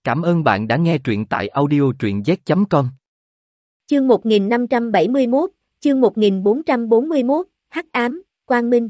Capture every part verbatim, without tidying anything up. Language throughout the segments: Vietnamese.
Cảm ơn bạn đã nghe truyện tại audio truyện z chấm com. Chương một nghìn năm trăm bảy mươi mốt, chương một nghìn bốn trăm bốn mươi mốt, Hắc ám, Quang Minh.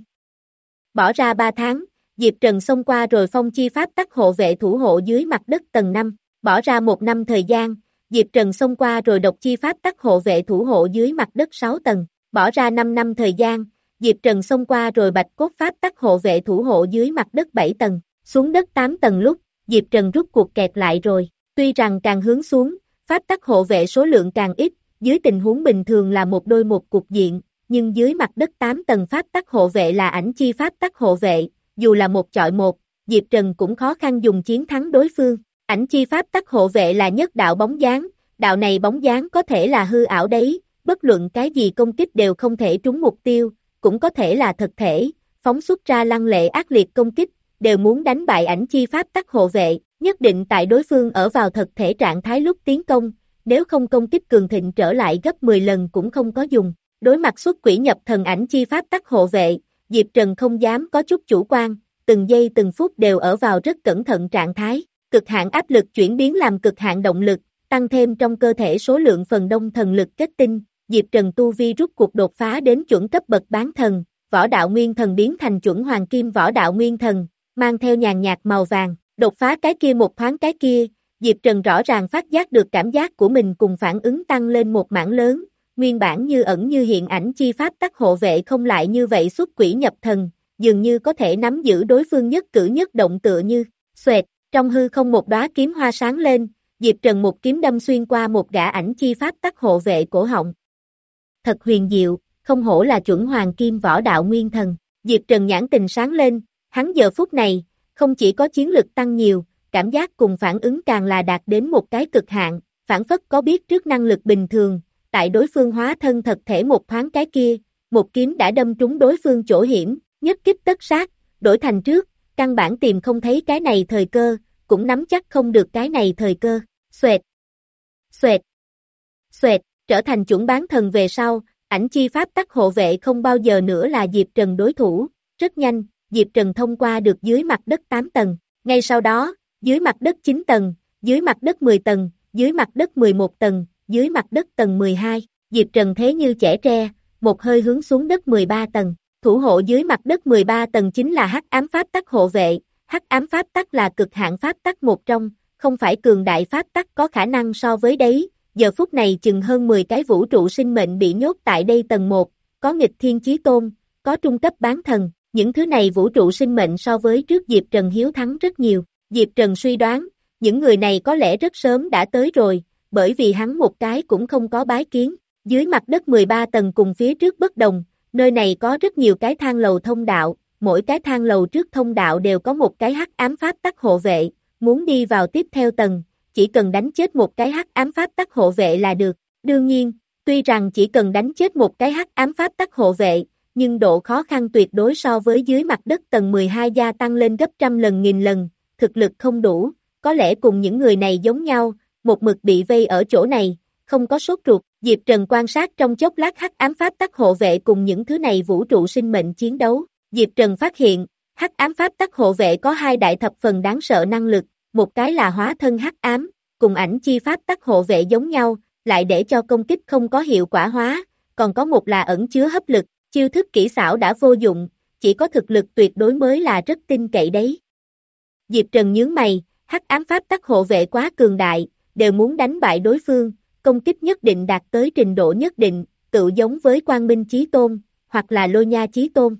Bỏ ra ba tháng, Diệp Trần xông qua rồi phong chi pháp tắc hộ vệ thủ hộ dưới mặt đất tầng năm, bỏ ra một năm thời gian, Diệp Trần xông qua rồi độc chi pháp tắc hộ vệ thủ hộ dưới mặt đất sáu tầng, bỏ ra năm năm thời gian, Diệp Trần xông qua rồi bạch cốt pháp tắc hộ vệ thủ hộ dưới mặt đất bảy tầng, xuống đất tám tầng lúc, Diệp Trần rút cuộc kẹt lại rồi, tuy rằng càng hướng xuống, pháp tắc hộ vệ số lượng càng ít, dưới tình huống bình thường là một đôi một cục diện, nhưng dưới mặt đất tám tầng pháp tắc hộ vệ là ảnh chi pháp tắc hộ vệ, dù là một chọi một, Diệp Trần cũng khó khăn dùng chiến thắng đối phương. Ảnh chi pháp tắc hộ vệ là nhất đạo bóng dáng, đạo này bóng dáng có thể là hư ảo đấy, bất luận cái gì công kích đều không thể trúng mục tiêu, cũng có thể là thực thể, phóng xuất ra lăng lệ ác liệt công kích, đều muốn đánh bại ảnh chi pháp tắc hộ vệ, nhất định tại đối phương ở vào thực thể trạng thái lúc tiến công, nếu không công kích cường thịnh trở lại gấp mười lần cũng không có dùng. Đối mặt xuất quỷ nhập thần ảnh chi pháp tắc hộ vệ, Diệp Trần không dám có chút chủ quan, từng giây từng phút đều ở vào rất cẩn thận trạng thái, cực hạn áp lực chuyển biến làm cực hạn động lực, tăng thêm trong cơ thể số lượng phần đông thần lực kết tinh, Diệp Trần tu vi rút cuộc đột phá đến chuẩn cấp bậc bán thần, võ đạo nguyên thần biến thành chuẩn hoàng kim võ đạo nguyên thần, mang theo nhàn nhạt màu vàng, đột phá cái kia một thoáng cái kia, Diệp Trần rõ ràng phát giác được cảm giác của mình cùng phản ứng tăng lên một mảng lớn, nguyên bản như ẩn như hiện ảnh chi pháp tắc hộ vệ không lại như vậy xuất quỷ nhập thần, dường như có thể nắm giữ đối phương nhất cử nhất động tựa như, xoẹt, trong hư không một đóa kiếm hoa sáng lên, Diệp Trần một kiếm đâm xuyên qua một gã ảnh chi pháp tắc hộ vệ cổ họng. Thật huyền diệu, không hổ là chuẩn hoàng kim võ đạo nguyên thần, Diệp Trần nhãn tình sáng lên, hắn giờ phút này, không chỉ có chiến lực tăng nhiều, cảm giác cùng phản ứng càng là đạt đến một cái cực hạn, phản phất có biết trước năng lực bình thường, tại đối phương hóa thân thật thể một thoáng cái kia, một kiếm đã đâm trúng đối phương chỗ hiểm, nhất kích tất sát, đổi thành trước, căn bản tìm không thấy cái này thời cơ, cũng nắm chắc không được cái này thời cơ, xoẹt, xoẹt, xoẹt, trở thành chuẩn bán thần về sau, ảnh chi pháp tắc hộ vệ không bao giờ nữa là Diệp Trần đối thủ, rất nhanh, Diệp Trần thông qua được dưới mặt đất tám tầng, ngay sau đó, dưới mặt đất chín tầng, dưới mặt đất mười tầng, dưới mặt đất mười một tầng, dưới mặt đất tầng mười hai, Diệp Trần thế như chẻ tre, một hơi hướng xuống đất mười ba tầng, thủ hộ dưới mặt đất mười ba tầng chính là hắc ám pháp tắc hộ vệ, hắc ám pháp tắc là cực hạn pháp tắc một trong, không phải cường đại pháp tắc có khả năng so với đấy, giờ phút này chừng hơn mười cái vũ trụ sinh mệnh bị nhốt tại đây tầng một, có nghịch thiên chí tôn, có trung cấp bán thần, những thứ này vũ trụ sinh mệnh so với trước Diệp Trần hiếu thắng rất nhiều, Diệp Trần suy đoán, những người này có lẽ rất sớm đã tới rồi, bởi vì hắn một cái cũng không có bái kiến, dưới mặt đất mười ba tầng cùng phía trước bất đồng, nơi này có rất nhiều cái thang lầu thông đạo, mỗi cái thang lầu trước thông đạo đều có một cái hắc ám pháp tắc hộ vệ, muốn đi vào tiếp theo tầng, chỉ cần đánh chết một cái hắc ám pháp tắc hộ vệ là được, đương nhiên, tuy rằng chỉ cần đánh chết một cái hắc ám pháp tắc hộ vệ, nhưng độ khó khăn tuyệt đối so với dưới mặt đất tầng mười hai gia tăng lên gấp trăm lần nghìn lần, thực lực không đủ, có lẽ cùng những người này giống nhau, một mực bị vây ở chỗ này, không có sốt ruột, Diệp Trần quan sát trong chốc lát hắc ám pháp tắc hộ vệ cùng những thứ này vũ trụ sinh mệnh chiến đấu, Diệp Trần phát hiện, hắc ám pháp tắc hộ vệ có hai đại thập phần đáng sợ năng lực, một cái là hóa thân hắc ám, cùng ảnh chi pháp tắc hộ vệ giống nhau, lại để cho công kích không có hiệu quả hóa, còn có một là ẩn chứa hấp lực, chiêu thức kỹ xảo đã vô dụng, chỉ có thực lực tuyệt đối mới là rất tin cậy đấy. Diệp Trần nhướng mày, hắc ám pháp tắc hộ vệ quá cường đại, đều muốn đánh bại đối phương, công kích nhất định đạt tới trình độ nhất định, tự giống với Quang Minh Chí Tôn, hoặc là Lôi Nha Chí Tôn.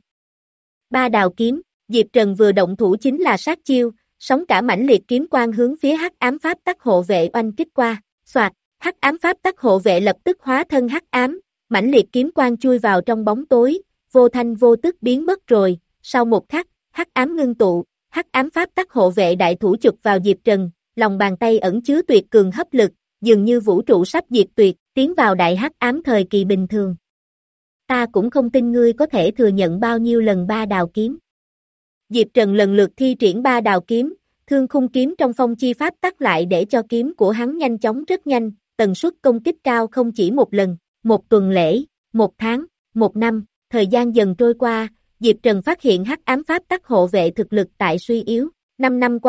Ba đào kiếm, Diệp Trần vừa động thủ chính là sát chiêu, sóng cả mãnh liệt kiếm quang hướng phía hắc ám pháp tắc hộ vệ oanh kích qua, xoạt, hắc ám pháp tắc hộ vệ lập tức hóa thân hắc ám, mãnh liệt kiếm quang chui vào trong bóng tối, vô thanh vô tức biến mất rồi, sau một khắc, hắc ám ngưng tụ, hắc ám pháp tắc hộ vệ đại thủ chụp vào Diệp Trần, lòng bàn tay ẩn chứa tuyệt cường hấp lực, dường như vũ trụ sắp diệt tuyệt, tiến vào đại hắc ám thời kỳ bình thường. Ta cũng không tin ngươi có thể thừa nhận bao nhiêu lần ba đào kiếm. Diệp Trần lần lượt thi triển ba đào kiếm, thương khung kiếm trong phong chi pháp tắc lại để cho kiếm của hắn nhanh chóng rất nhanh, tần suất công kích cao không chỉ một lần, một tuần lễ, một tháng, một năm, thời gian dần trôi qua, Diệp Trần phát hiện hắc ám pháp tắc hộ vệ thực lực tại suy yếu, năm năm qua,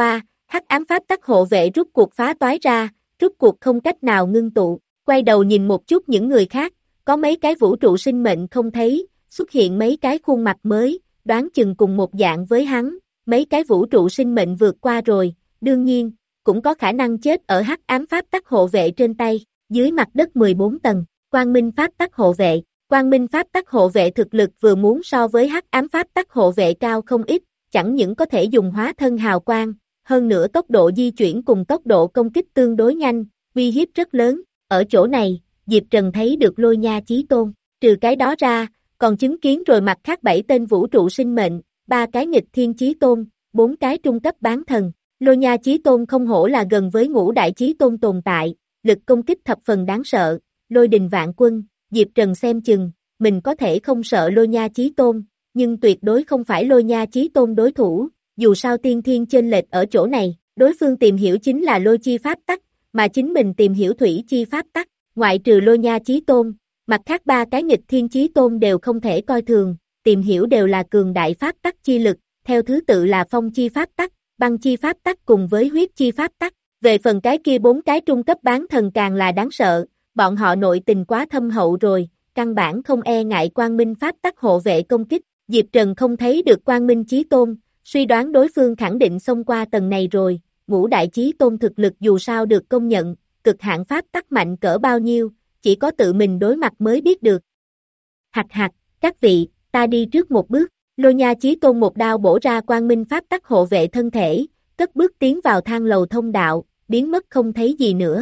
Hắc ám pháp tắc hộ vệ rút cuộc phá toái ra, rút cuộc không cách nào ngưng tụ, quay đầu nhìn một chút những người khác, có mấy cái vũ trụ sinh mệnh không thấy, xuất hiện mấy cái khuôn mặt mới, đoán chừng cùng một dạng với hắn, mấy cái vũ trụ sinh mệnh vượt qua rồi, đương nhiên, cũng có khả năng chết ở hắc ám pháp tắc hộ vệ trên tay, dưới mặt đất mười bốn tầng, quang minh pháp tắc hộ vệ, quang minh pháp tắc hộ vệ thực lực vừa muốn so với hắc ám pháp tắc hộ vệ cao không ít, chẳng những có thể dùng hóa thân hào quang, hơn nữa tốc độ di chuyển cùng tốc độ công kích tương đối nhanh, uy hiếp rất lớn, ở chỗ này, Diệp Trần thấy được Lôi Nha Chí Tôn, trừ cái đó ra, còn chứng kiến rồi mặt khác bảy tên vũ trụ sinh mệnh, ba cái nghịch thiên chí tôn, bốn cái trung cấp bán thần. Lôi Nha Chí Tôn không hổ là gần với ngũ đại chí tôn tồn tại, lực công kích thập phần đáng sợ, lôi đình vạn quân, Diệp Trần xem chừng, mình có thể không sợ Lôi Nha Chí Tôn, nhưng tuyệt đối không phải Lôi Nha Chí Tôn đối thủ, dù sao tiên thiên chênh lệch ở chỗ này, đối phương tìm hiểu chính là lôi chi pháp tắc, mà chính mình tìm hiểu thủy chi pháp tắc, ngoại trừ Lôi Nha Chí Tôn, mặt khác ba cái nghịch thiên chí tôn đều không thể coi thường, tìm hiểu đều là cường đại pháp tắc chi lực, theo thứ tự là phong chi pháp tắc, băng chi pháp tắc cùng với huyết chi pháp tắc. Về phần cái kia bốn cái trung cấp bán thần càng là đáng sợ, bọn họ nội tình quá thâm hậu rồi, căn bản không e ngại quang minh pháp tắc hộ vệ công kích. Diệp Trần không thấy được quang minh chí tôn, suy đoán đối phương khẳng định xông qua tầng này rồi, ngũ đại chí tôn thực lực dù sao được công nhận, cực hạn pháp tắc mạnh cỡ bao nhiêu, chỉ có tự mình đối mặt mới biết được. Hạch hạch, các vị, ta đi trước một bước, Lôi Nha Chí Tôn một đao bổ ra quang minh pháp tắc hộ vệ thân thể, cất bước tiến vào thang lầu thông đạo, biến mất không thấy gì nữa.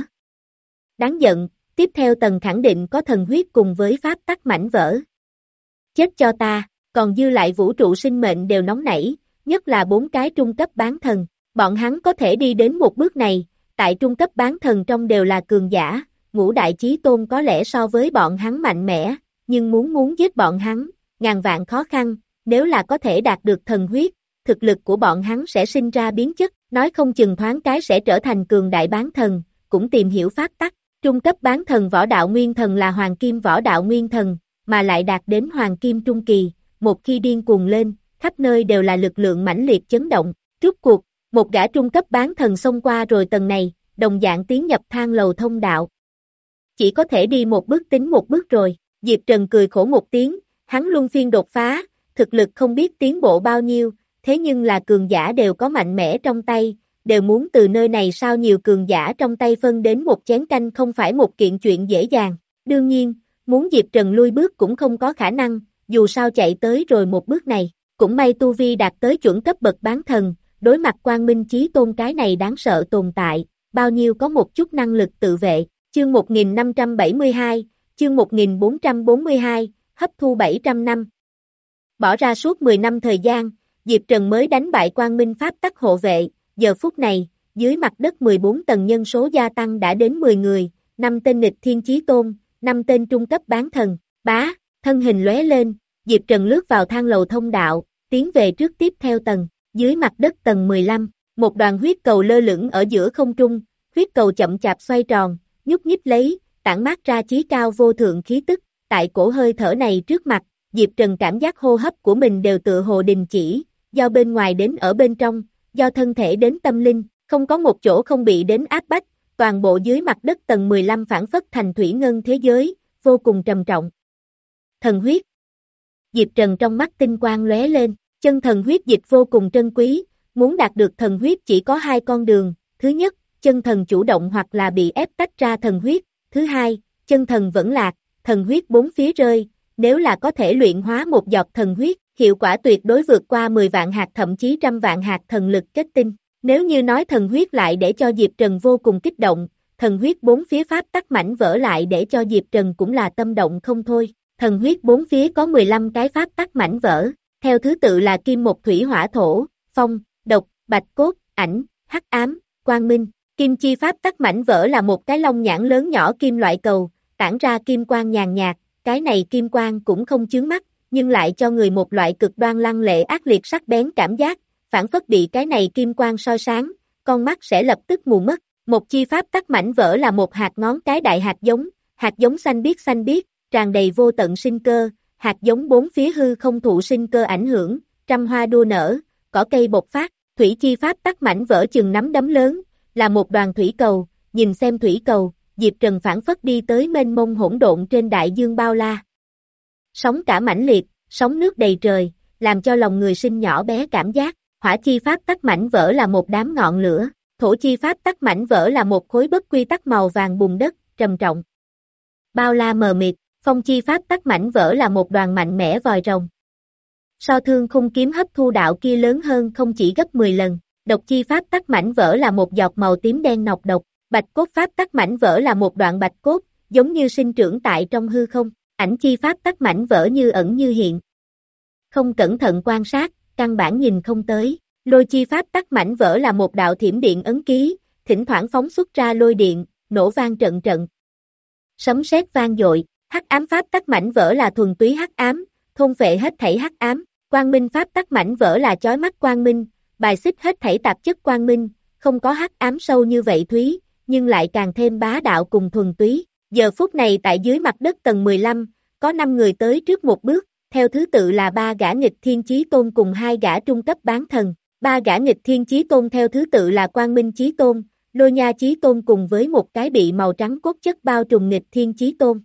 Đáng giận, tiếp theo tầng khẳng định có thần huyết cùng với pháp tắc mảnh vỡ. Chết cho ta, còn dư lại vũ trụ sinh mệnh đều nóng nảy, nhất là bốn cái trung cấp bán thần, bọn hắn có thể đi đến một bước này, tại trung cấp bán thần trong đều là cường giả, ngũ đại chí tôn có lẽ so với bọn hắn mạnh mẽ, nhưng muốn muốn giết bọn hắn, ngàn vạn khó khăn, nếu là có thể đạt được thần huyết, thực lực của bọn hắn sẽ sinh ra biến chất, nói không chừng thoáng cái sẽ trở thành cường đại bán thần, cũng tìm hiểu pháp tắc, trung cấp bán thần võ đạo nguyên thần là hoàng kim võ đạo nguyên thần, mà lại đạt đến hoàng kim trung kỳ, một khi điên cuồng lên, khắp nơi đều là lực lượng mãnh liệt chấn động, rút cuộc, một gã trung cấp bán thần xông qua rồi tầng này, đồng dạng tiến nhập thang lầu thông đạo. Chỉ có thể đi một bước tính một bước rồi, Diệp Trần cười khổ một tiếng, hắn luân phiên đột phá, thực lực không biết tiến bộ bao nhiêu, thế nhưng là cường giả đều có mạnh mẽ trong tay, đều muốn từ nơi này sao nhiều cường giả trong tay phân đến một chén canh không phải một kiện chuyện dễ dàng. Đương nhiên, muốn Diệp Trần lui bước cũng không có khả năng, dù sao chạy tới rồi một bước này, cũng may tu vi đạt tới chuẩn cấp bậc bán thần, đối mặt quang minh chí tôn cái này đáng sợ tồn tại, bao nhiêu có một chút năng lực tự vệ. Chương một nghìn năm trăm bảy mươi hai, chương một nghìn bốn trăm bốn mươi hai, hấp thu bảy trăm năm. Bỏ ra suốt mười năm thời gian, Diệp Trần mới đánh bại quang minh pháp tắc hộ vệ, giờ phút này, dưới mặt đất mười bốn tầng nhân số gia tăng đã đến mười người, năm tên nghịch thiên chí tôn, năm tên trung cấp bán thần, bá, thân hình lóe lên, Diệp Trần lướt vào thang lầu thông đạo, tiến về trước tiếp theo tầng, dưới mặt đất tầng mười lăm, một đoàn huyết cầu lơ lửng ở giữa không trung, huyết cầu chậm chạp xoay tròn, nhúc nhích lấy, tản mát ra chí cao vô thượng khí tức, tại cổ hơi thở này trước mặt, Diệp Trần cảm giác hô hấp của mình đều tựa hồ đình chỉ, do bên ngoài đến ở bên trong, do thân thể đến tâm linh, không có một chỗ không bị đến áp bách, toàn bộ dưới mặt đất tầng mười lăm phản phất thành thủy ngân thế giới, vô cùng trầm trọng. Thần huyết. Diệp Trần trong mắt tinh quang lóe lên, chân thần huyết dịch vô cùng trân quý, muốn đạt được thần huyết chỉ có hai con đường, thứ nhất, chân thần chủ động hoặc là bị ép tách ra thần huyết, thứ hai, chân thần vẫn lạc, thần huyết bốn phía rơi, nếu là có thể luyện hóa một giọt thần huyết, hiệu quả tuyệt đối vượt qua mười vạn hạt thậm chí trăm vạn hạt thần lực kết tinh. Nếu như nói thần huyết lại để cho Diệp Trần vô cùng kích động, thần huyết bốn phía pháp tắc mảnh vỡ lại để cho Diệp Trần cũng là tâm động không thôi. Thần huyết bốn phía có mười lăm cái pháp tắc mảnh vỡ, theo thứ tự là kim một thủy hỏa thổ, phong, độc, bạch cốt, ảnh, hắc ám, quang minh. Kim chi pháp tắc mảnh vỡ là một cái lông nhãn lớn nhỏ kim loại cầu, tản ra kim quang nhàn nhạt, cái này kim quang cũng không chướng mắt, nhưng lại cho người một loại cực đoan lăng lệ ác liệt sắc bén cảm giác, phản phất bị cái này kim quang soi sáng, con mắt sẽ lập tức mù mất. Một chi pháp tắc mảnh vỡ là một hạt ngón cái đại hạt giống, hạt giống xanh biếc xanh biếc, tràn đầy vô tận sinh cơ, hạt giống bốn phía hư không thụ sinh cơ ảnh hưởng, trăm hoa đua nở, cỏ cây bộc phát, Thủy chi pháp tắc mảnh vỡ chừng nắm đấm lớn, là một đoàn thủy cầu, nhìn xem thủy cầu, Diệp Trần phảng phất đi tới mênh mông hỗn độn trên đại dương bao la. Sóng cả mãnh liệt, sóng nước đầy trời, làm cho lòng người sinh nhỏ bé cảm giác. Hỏa chi pháp tắc mảnh vỡ là một đám ngọn lửa, thổ chi pháp tắc mảnh vỡ là một khối bất quy tắc màu vàng bùn đất, trầm trọng. Bao la mờ mịt, phong chi pháp tắc mảnh vỡ là một đoàn mạnh mẽ vòi rồng. So thương khung kiếm hấp thu đạo kia lớn hơn không chỉ gấp mười lần, độc chi pháp tắc mảnh vỡ là một giọt màu tím đen nọc độc, bạch cốt pháp tắc mảnh vỡ là một đoạn bạch cốt, giống như sinh trưởng tại trong hư không, ảnh chi pháp tắc mảnh vỡ như ẩn như hiện. Không cẩn thận quan sát, căn bản nhìn không tới. Lôi chi pháp tắc mảnh vỡ là một đạo thiểm điện ấn ký, thỉnh thoảng phóng xuất ra lôi điện, nổ vang trận trận. Sấm sét vang dội, hắc ám pháp tắc mảnh vỡ là thuần túy hắc ám, thôn phệ hết thảy hắc ám, quang minh pháp tắc mảnh vỡ là chói mắt quang minh, bài xích hết thảy tạp chất quang minh, không có hắc ám sâu như vậy thúy, nhưng lại càng thêm bá đạo cùng thuần túy. Giờ phút này tại dưới mặt đất tầng mười lăm, có năm người tới trước một bước, theo thứ tự là ba gã nghịch thiên chí tôn cùng hai gã trung cấp bán thần. Ba gã nghịch thiên chí tôn theo thứ tự là Quang Minh chí tôn, Lôi Nha chí tôn cùng với một cái bị màu trắng cốt chất bao trùm nghịch thiên chí tôn.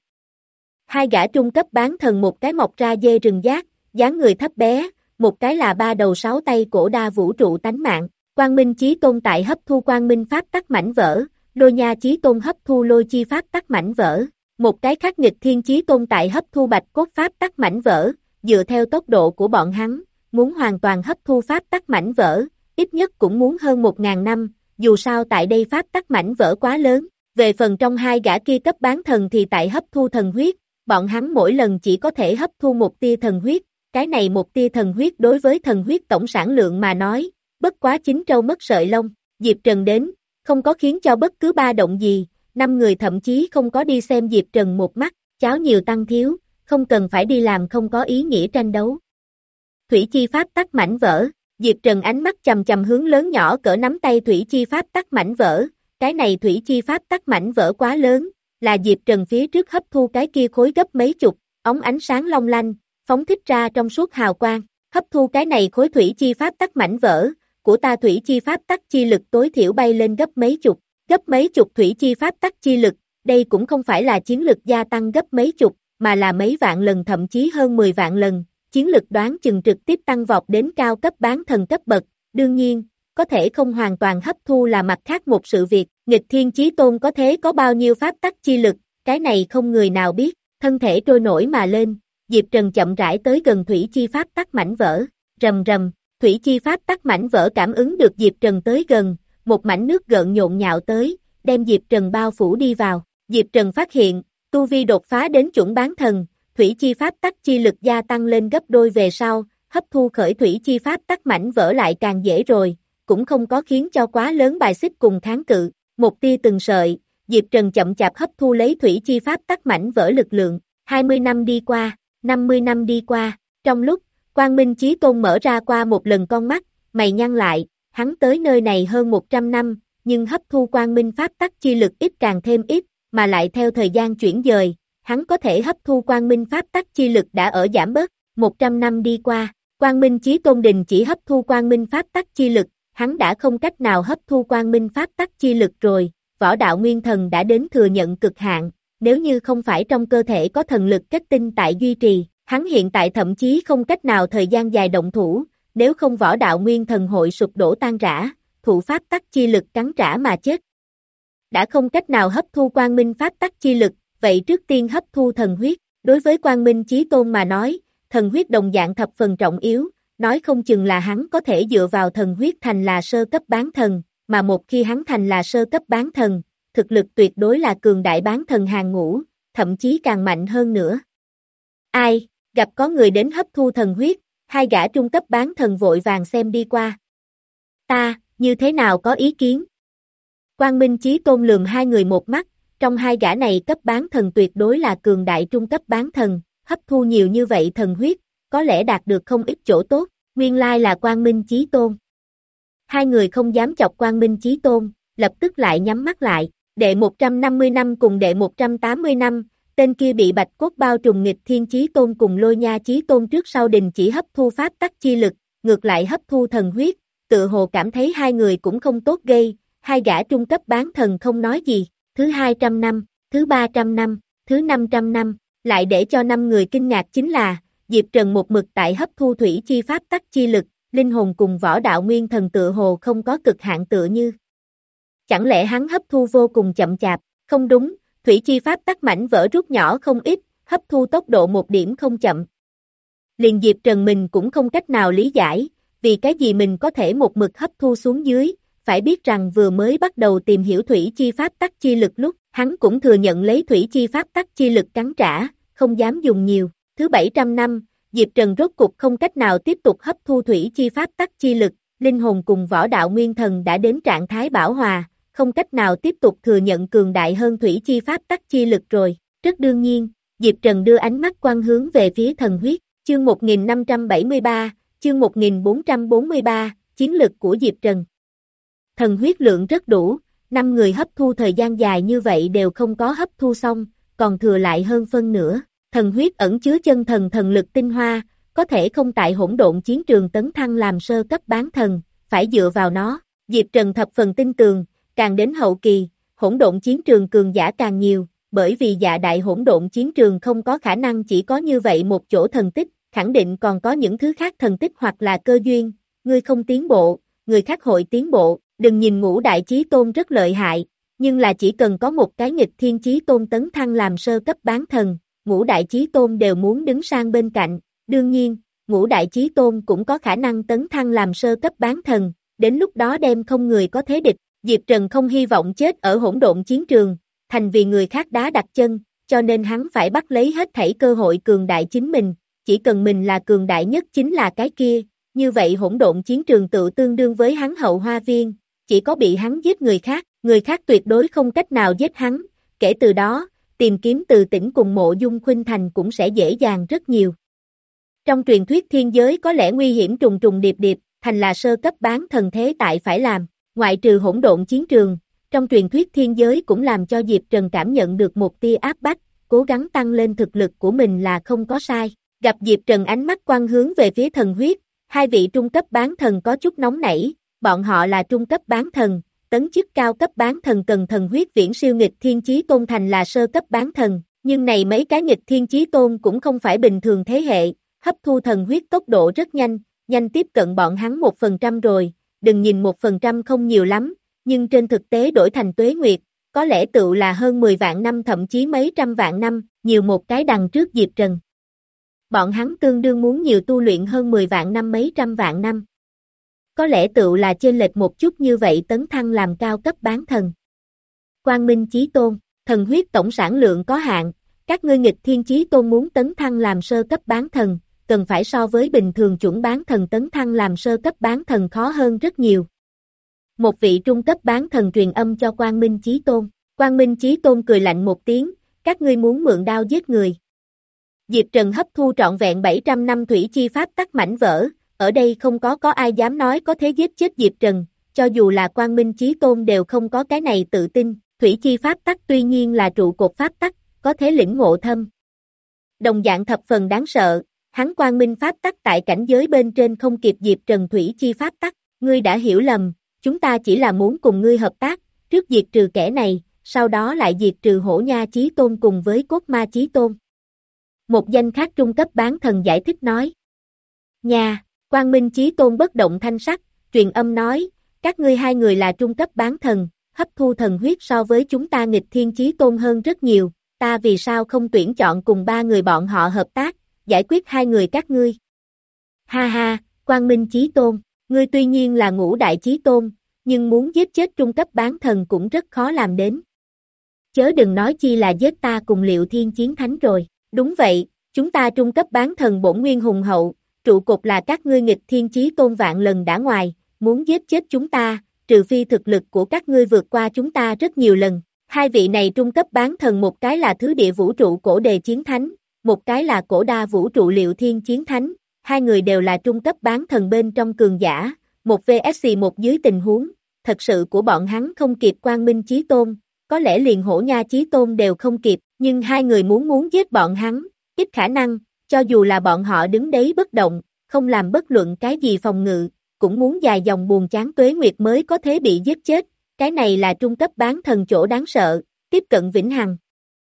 Hai gã trung cấp bán thần một cái mọc ra dê rừng giác, dáng người thấp bé, một cái là ba đầu sáu tay cổ đa vũ trụ tánh mạng. Quang Minh chí tôn tại hấp thu Quang Minh pháp tắc mảnh vỡ, Lôi Nha chí tôn hấp thu Lôi chi pháp tắc mảnh vỡ. Một cái khác nghịch thiên chí tôn tại hấp thu bạch cốt pháp tắc mảnh vỡ, dựa theo tốc độ của bọn hắn, muốn hoàn toàn hấp thu pháp tắc mảnh vỡ, ít nhất cũng muốn hơn một ngàn năm, dù sao tại đây pháp tắc mảnh vỡ quá lớn. Về phần trong hai gã kia cấp bán thần thì tại hấp thu thần huyết, bọn hắn mỗi lần chỉ có thể hấp thu một tia thần huyết, cái này một tia thần huyết đối với thần huyết tổng sản lượng mà nói, bất quá chín trâu mất sợi lông. Diệp Trần đến, không có khiến cho bất cứ ba động gì, năm người thậm chí không có đi xem Diệp Trần một mắt, cháo nhiều tăng thiếu, không cần phải đi làm không có ý nghĩa tranh đấu. Thủy chi pháp tắc mảnh vỡ, Diệp Trần ánh mắt chầm chầm hướng lớn nhỏ cỡ nắm tay thủy chi pháp tắc mảnh vỡ, cái này thủy chi pháp tắc mảnh vỡ quá lớn, là Diệp Trần phía trước hấp thu cái kia khối gấp mấy chục, ống ánh sáng long lanh, phóng thích ra trong suốt hào quang, hấp thu cái này khối thủy chi pháp tắc mảnh vỡ, của ta thủy chi pháp tắc chi lực tối thiểu bay lên gấp mấy chục, gấp mấy chục thủy chi pháp tắc chi lực, đây cũng không phải là chiến lực gia tăng gấp mấy chục, mà là mấy vạn lần thậm chí hơn mười vạn lần. Chiến lực đoán chừng trực tiếp tăng vọt đến cao cấp bán thần cấp bậc, đương nhiên, có thể không hoàn toàn hấp thu là mặt khác một sự việc, nghịch thiên chí tôn có thế có bao nhiêu pháp tắc chi lực, cái này không người nào biết, thân thể trôi nổi mà lên, Diệp Trần chậm rãi tới gần thủy chi pháp tắc mảnh vỡ, rầm rầm, thủy chi pháp tắc mảnh vỡ cảm ứng được Diệp Trần tới gần, một mảnh nước gợn nhộn nhạo tới, đem Diệp Trần bao phủ đi vào, Diệp Trần phát hiện, tu vi đột phá đến chuẩn bán thần, thủy chi pháp tắc chi lực gia tăng lên gấp đôi về sau, hấp thu khởi thủy chi pháp tắc mảnh vỡ lại càng dễ rồi, cũng không có khiến cho quá lớn bài xích cùng kháng cự, một tia từng sợi, Diệp Trần chậm chạp hấp thu lấy thủy chi pháp tắc mảnh vỡ lực lượng, hai mươi năm đi qua, năm mươi năm đi qua, trong lúc, Quang Minh Chí Tôn mở ra qua một lần con mắt, mày nhăn lại, hắn tới nơi này hơn một trăm năm, nhưng hấp thu Quang Minh pháp tắc chi lực ít càng thêm ít, mà lại theo thời gian chuyển dời, hắn có thể hấp thu Quang Minh pháp tắc chi lực đã ở giảm bớt, một trăm năm đi qua, Quang Minh Chí Tôn đình chỉ hấp thu Quang Minh pháp tắc chi lực, hắn đã không cách nào hấp thu Quang Minh pháp tắc chi lực rồi, võ đạo nguyên thần đã đến thừa nhận cực hạn, nếu như không phải trong cơ thể có thần lực kết tinh tại duy trì, hắn hiện tại thậm chí không cách nào thời gian dài động thủ, nếu không võ đạo nguyên thần hội sụp đổ tan rã, thụ pháp tắc chi lực cắn trả mà chết. Đã không cách nào hấp thu Quang Minh pháp tắc chi lực, vậy trước tiên hấp thu thần huyết, đối với Quang Minh Chí Tôn mà nói, thần huyết đồng dạng thập phần trọng yếu, nói không chừng là hắn có thể dựa vào thần huyết thành là sơ cấp bán thần, mà một khi hắn thành là sơ cấp bán thần, thực lực tuyệt đối là cường đại bán thần hàng ngũ, thậm chí càng mạnh hơn nữa. Ai, gặp có người đến hấp thu thần huyết, hai gã trung cấp bán thần vội vàng xem đi qua. Ta, như thế nào có ý kiến? Quang Minh Chí Tôn lườm hai người một mắt, trong hai gã này cấp bán thần tuyệt đối là cường đại trung cấp bán thần, hấp thu nhiều như vậy thần huyết, có lẽ đạt được không ít chỗ tốt, nguyên lai là Quang Minh Chí Tôn. Hai người không dám chọc Quang Minh Chí Tôn, lập tức lại nhắm mắt lại, đệ một trăm năm mươi năm cùng đệ một trăm tám mươi năm, tên kia bị bạch cốt bao trùm nghịch thiên Chí Tôn cùng Lôi Nha Chí Tôn trước sau đình chỉ hấp thu pháp tắc chi lực, ngược lại hấp thu thần huyết, tự hồ cảm thấy hai người cũng không tốt gây, hai gã trung cấp bán thần không nói gì, thứ hai trăm năm, thứ ba trăm năm, thứ năm trăm năm, lại để cho năm người kinh ngạc chính là, Diệp Trần một mực tại hấp thu thủy chi pháp tắc chi lực, linh hồn cùng võ đạo nguyên thần tự hồ không có cực hạn tựa như. Chẳng lẽ hắn hấp thu vô cùng chậm chạp, không đúng, thủy chi pháp tắc mảnh vỡ rút nhỏ không ít, hấp thu tốc độ một điểm không chậm. Liền Diệp Trần mình cũng không cách nào lý giải, vì cái gì mình có thể một mực hấp thu xuống dưới, phải biết rằng vừa mới bắt đầu tìm hiểu thủy chi pháp tắc chi lực lúc, hắn cũng thừa nhận lấy thủy chi pháp tắc chi lực cắn trả, không dám dùng nhiều. Thứ bảy trăm năm, Diệp Trần rốt cục không cách nào tiếp tục hấp thu thủy chi pháp tắc chi lực, linh hồn cùng võ đạo nguyên thần đã đến trạng thái bảo hòa, không cách nào tiếp tục thừa nhận cường đại hơn thủy chi pháp tắc chi lực rồi. Rất đương nhiên, Diệp Trần đưa ánh mắt quan hướng về phía thần huyết, chương một nghìn năm trăm bảy mươi ba, chương một nghìn bốn trăm bốn mươi ba, chiến lực của Diệp Trần. Thần huyết lượng rất đủ, năm người hấp thu thời gian dài như vậy đều không có hấp thu xong, còn thừa lại hơn phân nửa. Thần huyết ẩn chứa chân thần thần lực tinh hoa, có thể không tại hỗn độn chiến trường tấn thăng làm sơ cấp bán thần, phải dựa vào nó. Diệp Trần thập phần tin tường, càng đến hậu kỳ, hỗn độn chiến trường cường giả càng nhiều, bởi vì dạ đại hỗn độn chiến trường không có khả năng chỉ có như vậy một chỗ thần tích, khẳng định còn có những thứ khác thần tích hoặc là cơ duyên, ngươi không tiến bộ, người khác hội tiến bộ, đừng nhìn ngũ đại chí tôn rất lợi hại, nhưng là chỉ cần có một cái nghịch thiên chí tôn tấn thăng làm sơ cấp bán thần, ngũ đại chí tôn đều muốn đứng sang bên cạnh, đương nhiên, ngũ đại chí tôn cũng có khả năng tấn thăng làm sơ cấp bán thần, đến lúc đó đem không người có thế địch. Diệp Trần không hy vọng chết ở hỗn độn chiến trường, thành vì người khác đá đặt chân, cho nên hắn phải bắt lấy hết thảy cơ hội cường đại chính mình, chỉ cần mình là cường đại nhất chính là cái kia, như vậy hỗn độn chiến trường tự tương đương với hắn hậu hoa viên, chỉ có bị hắn giết người khác, người khác tuyệt đối không cách nào giết hắn, kể từ đó, tìm kiếm từ tỉnh cùng Mộ Dung Khuynh Thành cũng sẽ dễ dàng rất nhiều. Trong truyền thuyết thiên giới có lẽ nguy hiểm trùng trùng điệp điệp, thành là sơ cấp bán thần thế tại phải làm, ngoại trừ hỗn độn chiến trường, trong truyền thuyết thiên giới cũng làm cho Diệp Trần cảm nhận được một tia áp bách, cố gắng tăng lên thực lực của mình là không có sai. Gặp Diệp Trần ánh mắt quan hướng về phía thần huyết, hai vị trung cấp bán thần có chút nóng nảy, bọn họ là trung cấp bán thần, tấn chức cao cấp bán thần cần thần huyết viễn siêu nghịch thiên chí tôn thành là sơ cấp bán thần, nhưng này mấy cái nghịch thiên chí tôn cũng không phải bình thường thế hệ, hấp thu thần huyết tốc độ rất nhanh, nhanh tiếp cận bọn hắn một phần trăm rồi, đừng nhìn một phần trăm không nhiều lắm, nhưng trên thực tế đổi thành tuế nguyệt, có lẽ tự là hơn mười vạn năm thậm chí mấy trăm vạn năm, nhiều một cái đằng trước Diệp Trần. Bọn hắn tương đương muốn nhiều tu luyện hơn mười vạn năm mấy trăm vạn năm. Có lẽ tự là chênh lệch một chút như vậy tấn thăng làm cao cấp bán thần. Quang Minh Chí Tôn, thần huyết tổng sản lượng có hạn, các ngươi nghịch thiên chí tôn muốn tấn thăng làm sơ cấp bán thần, cần phải so với bình thường chuẩn bán thần tấn thăng làm sơ cấp bán thần khó hơn rất nhiều. Một vị trung cấp bán thần truyền âm cho Quang Minh Chí Tôn, Quang Minh Chí Tôn cười lạnh một tiếng, các ngươi muốn mượn đao giết người. Diệp Trần hấp thu trọn vẹn bảy trăm năm thủy chi pháp tắc mảnh vỡ, ở đây không có có ai dám nói có thể giết chết Diệp Trần, cho dù là Quang Minh Chí Tôn đều không có cái này tự tin, thủy chi pháp tắc tuy nhiên là trụ cột pháp tắc, có thể lĩnh ngộ thâm. Đồng dạng thập phần đáng sợ, hắn Quang Minh pháp tắc tại cảnh giới bên trên không kịp Diệp Trần thủy chi pháp tắc, ngươi đã hiểu lầm, chúng ta chỉ là muốn cùng ngươi hợp tác, trước diệt trừ kẻ này, sau đó lại diệt trừ Hổ Nha Chí Tôn cùng với Cốt Ma Chí Tôn. Một danh khác trung cấp bán thần giải thích nói. Nha, Quang Minh Chí Tôn bất động thanh sắc, truyền âm nói, các ngươi hai người là trung cấp bán thần, hấp thu thần huyết so với chúng ta nghịch thiên Chí Tôn hơn rất nhiều, ta vì sao không tuyển chọn cùng ba người bọn họ hợp tác, giải quyết hai người các ngươi. Ha ha, Quang Minh Chí Tôn, ngươi tuy nhiên là ngũ đại Chí Tôn, nhưng muốn giết chết trung cấp bán thần cũng rất khó làm đến. Chớ đừng nói chi là giết ta cùng Liệu Thiên Chiến Thánh rồi. Đúng vậy, chúng ta trung cấp bán thần bổn nguyên hùng hậu, trụ cột là các ngươi nghịch thiên chí tôn vạn lần đã ngoài, muốn giết chết chúng ta, trừ phi thực lực của các ngươi vượt qua chúng ta rất nhiều lần. Hai vị này trung cấp bán thần một cái là thứ địa vũ trụ cổ đề chiến thánh, một cái là cổ đa vũ trụ Liệu Thiên Chiến Thánh, hai người đều là trung cấp bán thần bên trong cường giả, một vs một dưới tình huống, thật sự của bọn hắn không kịp Quang Minh Chí Tôn, có lẽ liền Hổ Nha Chí Tôn đều không kịp, nhưng hai người muốn muốn giết bọn hắn, ít khả năng, cho dù là bọn họ đứng đấy bất động, không làm bất luận cái gì phòng ngự, cũng muốn dài dòng buồn chán tuế nguyệt mới có thể bị giết chết, cái này là trung cấp bán thần chỗ đáng sợ, tiếp cận vĩnh hằng.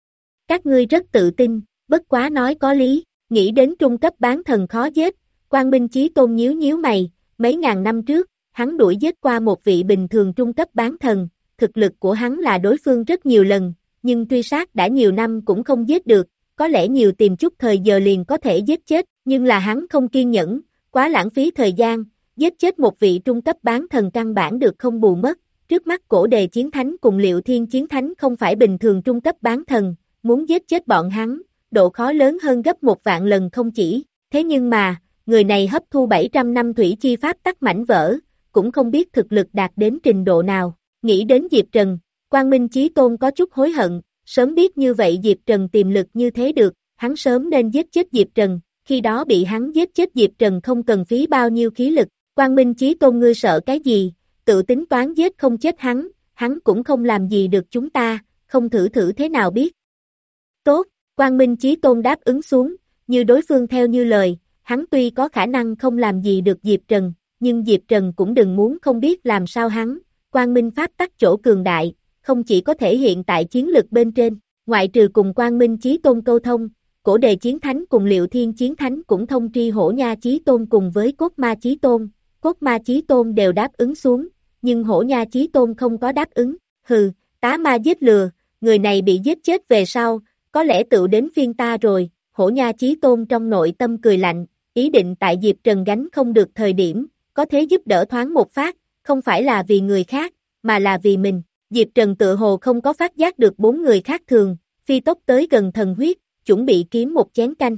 Các ngươi rất tự tin, bất quá nói có lý, nghĩ đến trung cấp bán thần khó giết, Quang Minh Chí Tôn nhíu nhíu mày, mấy ngàn năm trước, hắn đuổi giết qua một vị bình thường trung cấp bán thần, thực lực của hắn là đối phương rất nhiều lần, nhưng truy sát đã nhiều năm cũng không giết được, có lẽ nhiều tìm chút thời giờ liền có thể giết chết, nhưng là hắn không kiên nhẫn, quá lãng phí thời gian, giết chết một vị trung cấp bán thần căn bản được không bù mất, trước mắt Cổ Đề Chiến Thánh cùng Liệu Thiên Chiến Thánh không phải bình thường trung cấp bán thần, muốn giết chết bọn hắn, độ khó lớn hơn gấp một vạn lần không chỉ, thế nhưng mà, người này hấp thu bảy trăm năm thủy chi pháp tắc mảnh vỡ, cũng không biết thực lực đạt đến trình độ nào, nghĩ đến Diệp Trần, Quang Minh Chí Tôn có chút hối hận, sớm biết như vậy Diệp Trần tiềm lực như thế được, hắn sớm nên giết chết Diệp Trần, khi đó bị hắn giết chết Diệp Trần không cần phí bao nhiêu khí lực, Quang Minh Chí Tôn ngươi sợ cái gì, tự tính toán giết không chết hắn, hắn cũng không làm gì được chúng ta, không thử thử thế nào biết. Tốt, Quang Minh Chí Tôn đáp ứng xuống, như đối phương theo như lời, hắn tuy có khả năng không làm gì được Diệp Trần, nhưng Diệp Trần cũng đừng muốn không biết làm sao hắn, Quang Minh Pháp tắc chỗ cường đại, không chỉ có thể hiện tại chiến lực bên trên, ngoại trừ cùng Quang Minh Chí Tôn câu thông, Cổ Đề Chiến Thánh cùng Liệu Thiên Chiến Thánh cũng thông tri Hổ Nha Chí Tôn cùng với Cốt Ma Chí Tôn, Cốt Ma Chí Tôn đều đáp ứng xuống, nhưng Hổ Nha Chí Tôn không có đáp ứng, hừ, tá ma giết lừa, người này bị giết chết về sau, có lẽ tự đến phiên ta rồi, Hổ Nha Chí Tôn trong nội tâm cười lạnh, ý định tại Diệp Trần gánh không được thời điểm, có thể giúp đỡ thoáng một phát, không phải là vì người khác, mà là vì mình. Diệp Trần tự hồ không có phát giác được bốn người khác thường, phi tốc tới gần thần huyết, chuẩn bị kiếm một chén canh.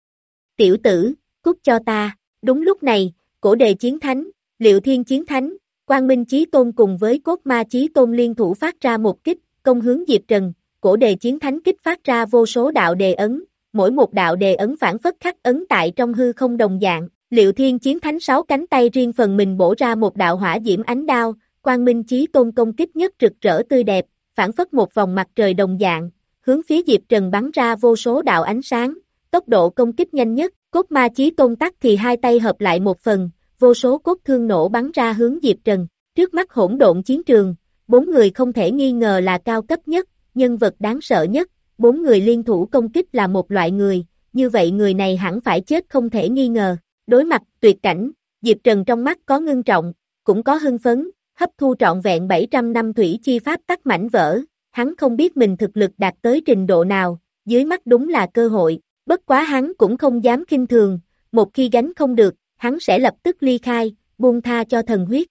Tiểu tử, cút cho ta, đúng lúc này, Cổ Đề Chiến Thánh, Liệu Thiên Chiến Thánh, Quang Minh Chí Tôn cùng với Cốt Ma Chí Tôn liên thủ phát ra một kích, công hướng Diệp Trần, Cổ Đề Chiến Thánh kích phát ra vô số đạo đề ấn, mỗi một đạo đề ấn phản phất khắc ấn tại trong hư không đồng dạng, Liệu Thiên Chiến Thánh sáu cánh tay riêng phần mình bổ ra một đạo hỏa diễm ánh đao, Quang Minh Chí Tôn công kích nhất rực rỡ tươi đẹp, phản phất một vòng mặt trời đồng dạng, hướng phía Diệp Trần bắn ra vô số đạo ánh sáng, tốc độ công kích nhanh nhất, Cốt Ma Chí Tôn tắc thì hai tay hợp lại một phần, vô số cốt thương nổ bắn ra hướng Diệp Trần, trước mắt hỗn độn chiến trường, bốn người không thể nghi ngờ là cao cấp nhất, nhân vật đáng sợ nhất, bốn người liên thủ công kích là một loại người, như vậy người này hẳn phải chết không thể nghi ngờ, đối mặt tuyệt cảnh, Diệp Trần trong mắt có ngưng trọng, cũng có hưng phấn, hấp thu trọn vẹn bảy trăm năm thủy chi pháp tắc mảnh vỡ, hắn không biết mình thực lực đạt tới trình độ nào, dưới mắt đúng là cơ hội, bất quá hắn cũng không dám khinh thường, một khi gánh không được, hắn sẽ lập tức ly khai, buông tha cho thần huyết.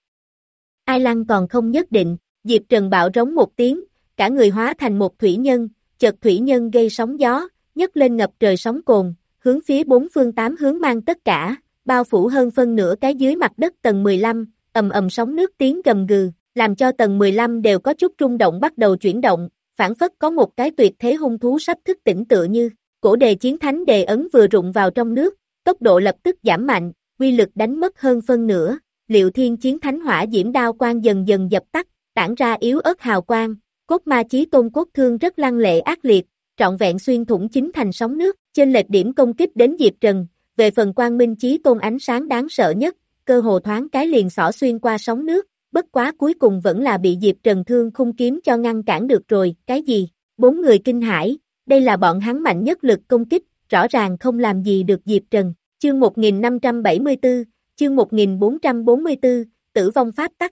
Ai Lăng còn không nhất định, Diệp Trần bạo rống một tiếng, cả người hóa thành một thủy nhân, chợt thủy nhân gây sóng gió, nhấc lên ngập trời sóng cồn, hướng phía bốn phương tám hướng mang tất cả, bao phủ hơn phân nửa cái dưới mặt đất tầng mười lăm, ầm ầm sóng nước tiếng gầm gừ, làm cho tầng mười lăm đều có chút rung động bắt đầu chuyển động, phản phất có một cái tuyệt thế hung thú sắp thức tỉnh tựa như, Cổ Đề Chiến Thánh đề ấn vừa rụng vào trong nước, tốc độ lập tức giảm mạnh, uy lực đánh mất hơn phân nửa, Liệu Thiên Chiến Thánh hỏa diễm đao quang dần dần dập tắt, tản ra yếu ớt hào quang, Cốt Ma Chí Tôn cốt thương rất lăng lệ ác liệt, trọn vẹn xuyên thủng chính thành sóng nước, trên lệch điểm công kích đến Diệp Trần, về phần Quang Minh Chí Tôn ánh sáng đáng sợ nhất, cơ hồ thoáng cái liền xỏ xuyên qua sóng nước, bất quá cuối cùng vẫn là bị Diệp Trần thương khung kiếm cho ngăn cản được rồi, cái gì? Bốn người kinh hãi, đây là bọn hắn mạnh nhất lực công kích, rõ ràng không làm gì được Diệp Trần. Chương một nghìn năm trăm bảy mươi tư, chương một nghìn bốn trăm bốn mươi tư, tử vong pháp tắc.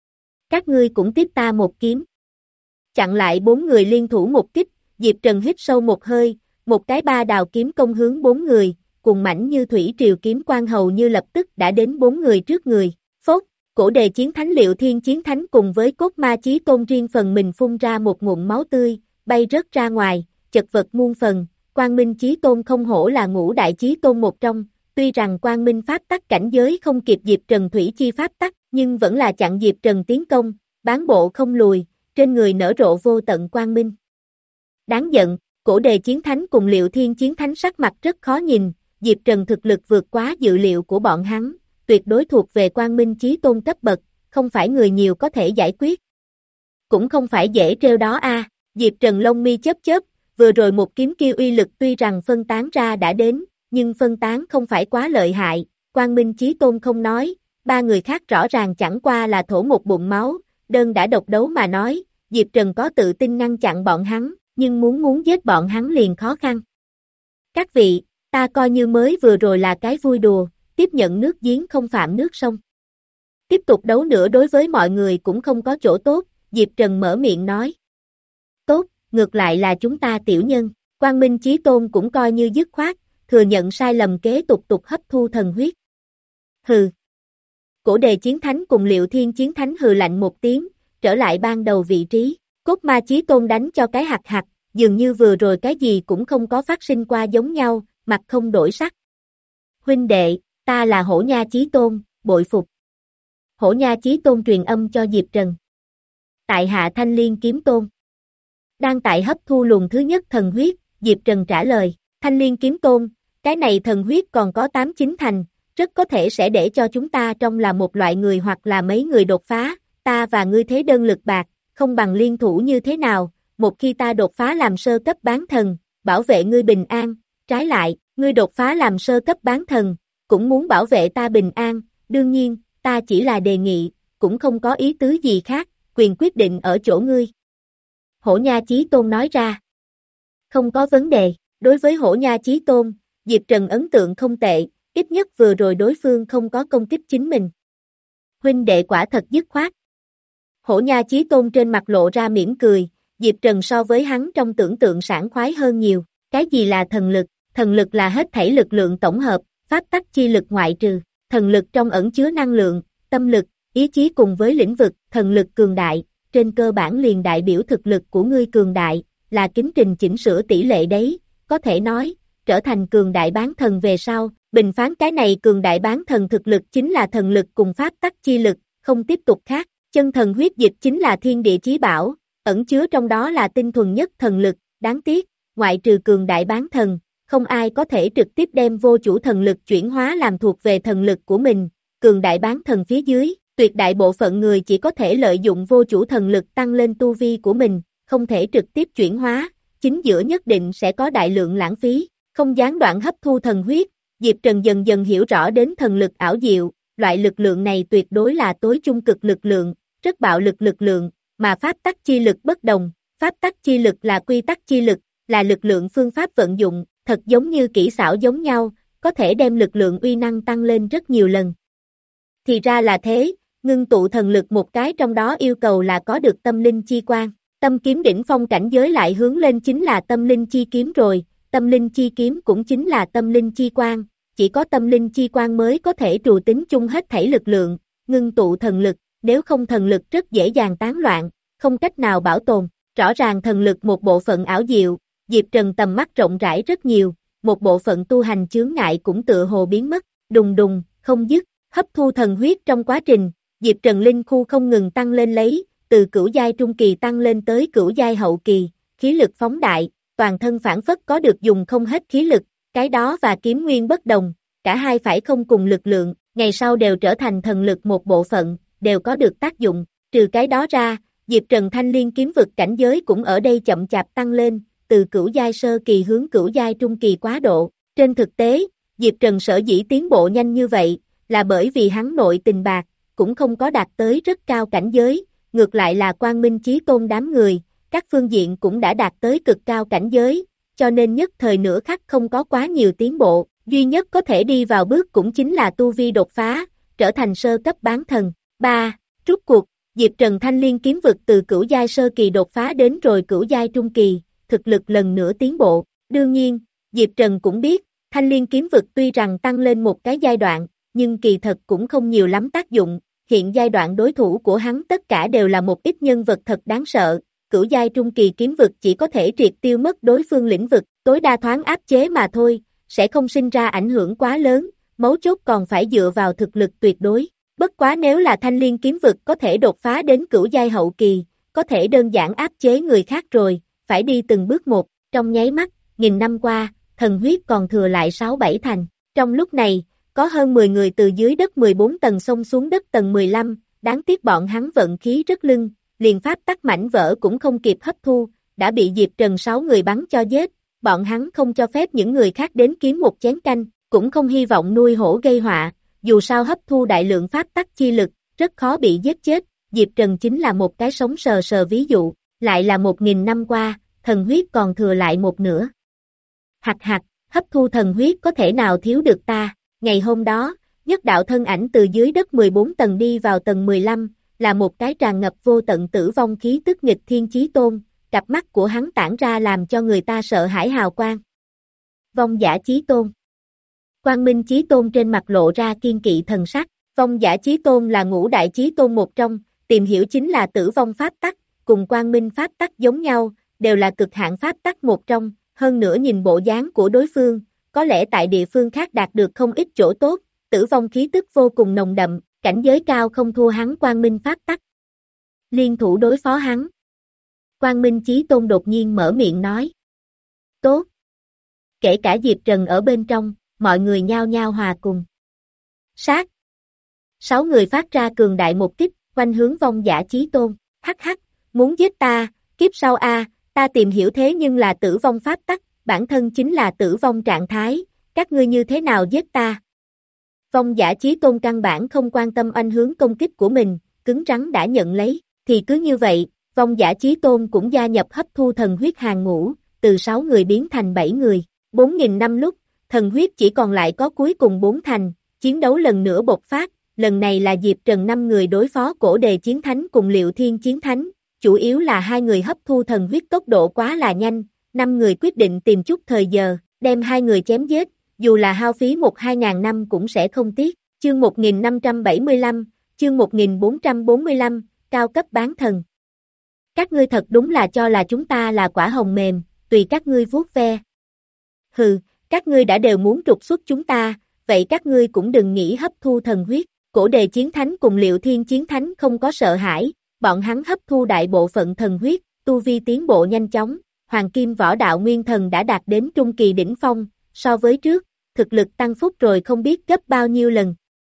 Các ngươi cũng tiếp ta một kiếm. Chặn lại bốn người liên thủ một kích, Diệp Trần hít sâu một hơi, một cái ba đào kiếm công hướng bốn người, cùng mảnh như thủy triều kiếm quang hầu như lập tức đã đến bốn người trước người. Phốt, Cổ Đề Chiến Thánh Liệu Thiên Chiến Thánh cùng với Cốt Ma Chí Tôn riêng phần mình phun ra một ngụm máu tươi, bay rớt ra ngoài, chật vật muôn phần. Quang Minh Chí Tôn không hổ là ngũ đại chí tôn một trong, tuy rằng Quang Minh pháp tắc cảnh giới không kịp Diệp Trần thủy chi pháp tắc, nhưng vẫn là chặn Diệp Trần tiến công, bán bộ không lùi, trên người nở rộ vô tận quang minh. Đáng giận, Cổ Đề Chiến Thánh cùng Liệu Thiên Chiến Thánh sắc mặt rất khó nhìn, Diệp Trần thực lực vượt quá dự liệu của bọn hắn, tuyệt đối thuộc về Quang Minh Chí Tôn cấp bậc, không phải người nhiều có thể giải quyết. Cũng không phải dễ trêu đó a. Diệp Trần lông mi chớp chớp, vừa rồi một kiếm kia uy lực tuy rằng phân tán ra đã đến, nhưng phân tán không phải quá lợi hại, Quang Minh Chí Tôn không nói, ba người khác rõ ràng chẳng qua là thổ một bụng máu, đơn đã độc đấu mà nói, Diệp Trần có tự tin ngăn chặn bọn hắn, nhưng muốn muốn giết bọn hắn liền khó khăn. Các vị, ta coi như mới vừa rồi là cái vui đùa, tiếp nhận nước giếng không phạm nước sông. Tiếp tục đấu nữa đối với mọi người cũng không có chỗ tốt, Diệp Trần mở miệng nói. Tốt, ngược lại là chúng ta tiểu nhân, Quang Minh Chí Tôn cũng coi như dứt khoát, thừa nhận sai lầm kế tục tục hấp thu thần huyết. Hừ. Cổ Đề Chiến Thánh cùng Liệu Thiên Chiến Thánh hừ lạnh một tiếng, trở lại ban đầu vị trí, Cốt Ma Chí Tôn đánh cho cái hạt hạt, dường như vừa rồi cái gì cũng không có phát sinh qua giống nhau, mặt không đổi sắc. Huynh đệ, ta là Hổ Nha Chí Tôn, bội phục. Hổ Nha Chí Tôn truyền âm cho Diệp Trần. Tại hạ Thanh Liên Kiếm Tôn. Đang tại hấp thu luồng thứ nhất thần huyết, Diệp Trần trả lời, Thanh Liên Kiếm Tôn, cái này thần huyết còn có tám chín thành, rất có thể sẽ để cho chúng ta trong là một loại người hoặc là mấy người đột phá, ta và ngươi thế đơn lực bạc, không bằng liên thủ như thế nào, một khi ta đột phá làm sơ cấp bán thần, bảo vệ ngươi bình an, trái lại, ngươi đột phá làm sơ cấp bán thần, cũng muốn bảo vệ ta bình an, đương nhiên, ta chỉ là đề nghị, cũng không có ý tứ gì khác, quyền quyết định ở chỗ ngươi. Hổ Nha Chí Tôn nói ra. Không có vấn đề, đối với Hổ Nha Chí Tôn, Diệp Trần ấn tượng không tệ, ít nhất vừa rồi đối phương không có công kích chính mình. Huynh đệ quả thật dứt khoát. Hổ Nha Chí Tôn trên mặt lộ ra mỉm cười, Diệp Trần so với hắn trong tưởng tượng sảng khoái hơn nhiều, cái gì là thần lực, thần lực là hết thảy lực lượng tổng hợp, pháp tắc chi lực ngoại trừ, thần lực trong ẩn chứa năng lượng, tâm lực, ý chí cùng với lĩnh vực, thần lực cường đại, trên cơ bản liền đại biểu thực lực của ngươi cường đại, là kính trình chỉnh sửa tỷ lệ đấy, có thể nói, trở thành cường đại bán thần về sau, bình phán cái này cường đại bán thần thực lực chính là thần lực cùng pháp tắc chi lực, không tiếp tục khác, chân thần huyết dịch chính là thiên địa chí bảo, ẩn chứa trong đó là tinh thuần nhất thần lực, đáng tiếc, ngoại trừ cường đại bán thần, không ai có thể trực tiếp đem vô chủ thần lực chuyển hóa làm thuộc về thần lực của mình, cường đại bán thần phía dưới, tuyệt đại bộ phận người chỉ có thể lợi dụng vô chủ thần lực tăng lên tu vi của mình, không thể trực tiếp chuyển hóa, chính giữa nhất định sẽ có đại lượng lãng phí, không gián đoạn hấp thu thần huyết, Diệp Trần dần dần hiểu rõ đến thần lực ảo diệu, loại lực lượng này tuyệt đối là tối trung cực lực lượng, rất bạo lực lực lượng, mà pháp tắc chi lực bất đồng, pháp tắc chi lực là quy tắc chi lực, là lực lượng phương pháp vận dụng, thật giống như kỹ xảo giống nhau, có thể đem lực lượng uy năng tăng lên rất nhiều lần. Thì ra là thế, ngưng tụ thần lực một cái trong đó yêu cầu là có được tâm linh chi quan, tâm kiếm đỉnh phong cảnh giới lại hướng lên chính là tâm linh chi kiếm rồi, tâm linh chi kiếm cũng chính là tâm linh chi quan, chỉ có tâm linh chi quan mới có thể trù tính chung hết thảy lực lượng, ngưng tụ thần lực, nếu không thần lực rất dễ dàng tán loạn, không cách nào bảo tồn, rõ ràng thần lực một bộ phận ảo diệu, Diệp Trần tầm mắt rộng rãi rất nhiều, một bộ phận tu hành chướng ngại cũng tựa hồ biến mất, đùng đùng, không dứt, hấp thu thần huyết trong quá trình, Diệp Trần linh khu không ngừng tăng lên lấy, từ cửu giai trung kỳ tăng lên tới cửu giai hậu kỳ, khí lực phóng đại, toàn thân phản phất có được dùng không hết khí lực, cái đó và kiếm nguyên bất đồng, cả hai phải không cùng lực lượng, ngày sau đều trở thành thần lực một bộ phận, đều có được tác dụng, trừ cái đó ra, Diệp Trần Thanh Liên kiếm vực cảnh giới cũng ở đây chậm chạp tăng lên, từ cửu giai sơ kỳ hướng cửu giai trung kỳ quá độ, trên thực tế, Diệp Trần sở dĩ tiến bộ nhanh như vậy, là bởi vì hắn nội tình bạc, cũng không có đạt tới rất cao cảnh giới, ngược lại là Quang Minh Chí Tôn đám người, các phương diện cũng đã đạt tới cực cao cảnh giới, cho nên nhất thời nửa khắc không có quá nhiều tiến bộ, duy nhất có thể đi vào bước cũng chính là tu vi đột phá, trở thành sơ cấp bán thần. ba. Rút cuộc, Diệp Trần Thanh Liên kiếm vực từ cửu giai sơ kỳ đột phá đến rồi cửu giai trung kỳ, thực lực lần nữa tiến bộ. Đương nhiên, Diệp Trần cũng biết, Thanh Liên kiếm vực tuy rằng tăng lên một cái giai đoạn, nhưng kỳ thật cũng không nhiều lắm tác dụng, hiện giai đoạn đối thủ của hắn tất cả đều là một ít nhân vật thật đáng sợ, cửu giai trung kỳ kiếm vực chỉ có thể triệt tiêu mất đối phương lĩnh vực, tối đa thoáng áp chế mà thôi, sẽ không sinh ra ảnh hưởng quá lớn, mấu chốt còn phải dựa vào thực lực tuyệt đối. Bất quá nếu là Thanh Liên kiếm vực có thể đột phá đến cửu giai hậu kỳ, có thể đơn giản áp chế người khác rồi, phải đi từng bước một, trong nháy mắt, nghìn năm qua, thần huyết còn thừa lại sáu bảy thành. Trong lúc này, có hơn mười người từ dưới đất mười bốn tầng xông xuống đất tầng mười lăm, đáng tiếc bọn hắn vận khí rất lưng, liền pháp tắc mảnh vỡ cũng không kịp hấp thu, đã bị Diệp Trần sáu người bắn cho giết, bọn hắn không cho phép những người khác đến kiếm một chén canh, cũng không hy vọng nuôi hổ gây họa, dù sao hấp thu đại lượng pháp tắc chi lực, rất khó bị giết chết, Diệp Trần chính là một cái sống sờ sờ ví dụ, lại là một nghìn năm qua, thần huyết còn thừa lại một nửa. Hạch hạch, hấp thu thần huyết có thể nào thiếu được ta, ngày hôm đó, nhất đạo thân ảnh từ dưới đất mười bốn tầng đi vào tầng mười lăm, là một cái tràn ngập vô tận tử vong khí tức nghịch thiên chí tôn, cặp mắt của hắn tản ra làm cho người ta sợ hãi hào quang. Vong giả chí tôn. Quang Minh chí tôn trên mặt lộ ra kiên kỵ thần sắc, vong giả chí tôn là ngũ đại chí tôn một trong, tìm hiểu chính là tử vong pháp tắc, cùng Quang Minh pháp tắc giống nhau, đều là cực hạn pháp tắc một trong, hơn nữa nhìn bộ dáng của đối phương, có lẽ tại địa phương khác đạt được không ít chỗ tốt, tử vong khí tức vô cùng nồng đậm, cảnh giới cao không thua hắn Quang Minh pháp tắc. Liên thủ đối phó hắn. Quang Minh chí tôn đột nhiên mở miệng nói. Tốt. Kể cả Diệp Trần ở bên trong, mọi người nhao nhao hòa cùng. Sát. Sáu người phát ra cường đại một kích, quanh hướng vong giả chí tôn. Hắc hắc, muốn giết ta, kiếp sau a, ta tìm hiểu thế nhưng là tử vong pháp tắc, bản thân chính là tử vong trạng thái, các ngươi như thế nào giết ta? Vong giả chí tôn căn bản không quan tâm anh hướng công kích của mình, cứng rắn đã nhận lấy, thì cứ như vậy, vong giả chí tôn cũng gia nhập hấp thu thần huyết hàng ngũ, từ sáu người biến thành bảy người, bốn nghìn năm lúc, thần huyết chỉ còn lại có cuối cùng bốn thành, chiến đấu lần nữa bộc phát, lần này là Diệp Trần năm người đối phó cổ đề chiến thánh cùng Liệu Thiên chiến thánh, chủ yếu là hai người hấp thu thần huyết tốc độ quá là nhanh, năm người quyết định tìm chút thời giờ, đem hai người chém giết, dù là hao phí một hai ngàn năm cũng sẽ không tiếc. Chương một nghìn năm trăm bảy mươi lăm, chương một nghìn bốn trăm bốn mươi lăm, cao cấp bán thần. Các ngươi thật đúng là cho là chúng ta là quả hồng mềm, tùy các ngươi vuốt ve. Hừ, các ngươi đã đều muốn trục xuất chúng ta, vậy các ngươi cũng đừng nghĩ hấp thu thần huyết. Cổ đề chiến thánh cùng Liệu Thiên chiến thánh không có sợ hãi, bọn hắn hấp thu đại bộ phận thần huyết, tu vi tiến bộ nhanh chóng, Hoàng Kim Võ Đạo Nguyên Thần đã đạt đến trung kỳ đỉnh phong, so với trước, thực lực tăng phúc rồi không biết gấp bao nhiêu lần.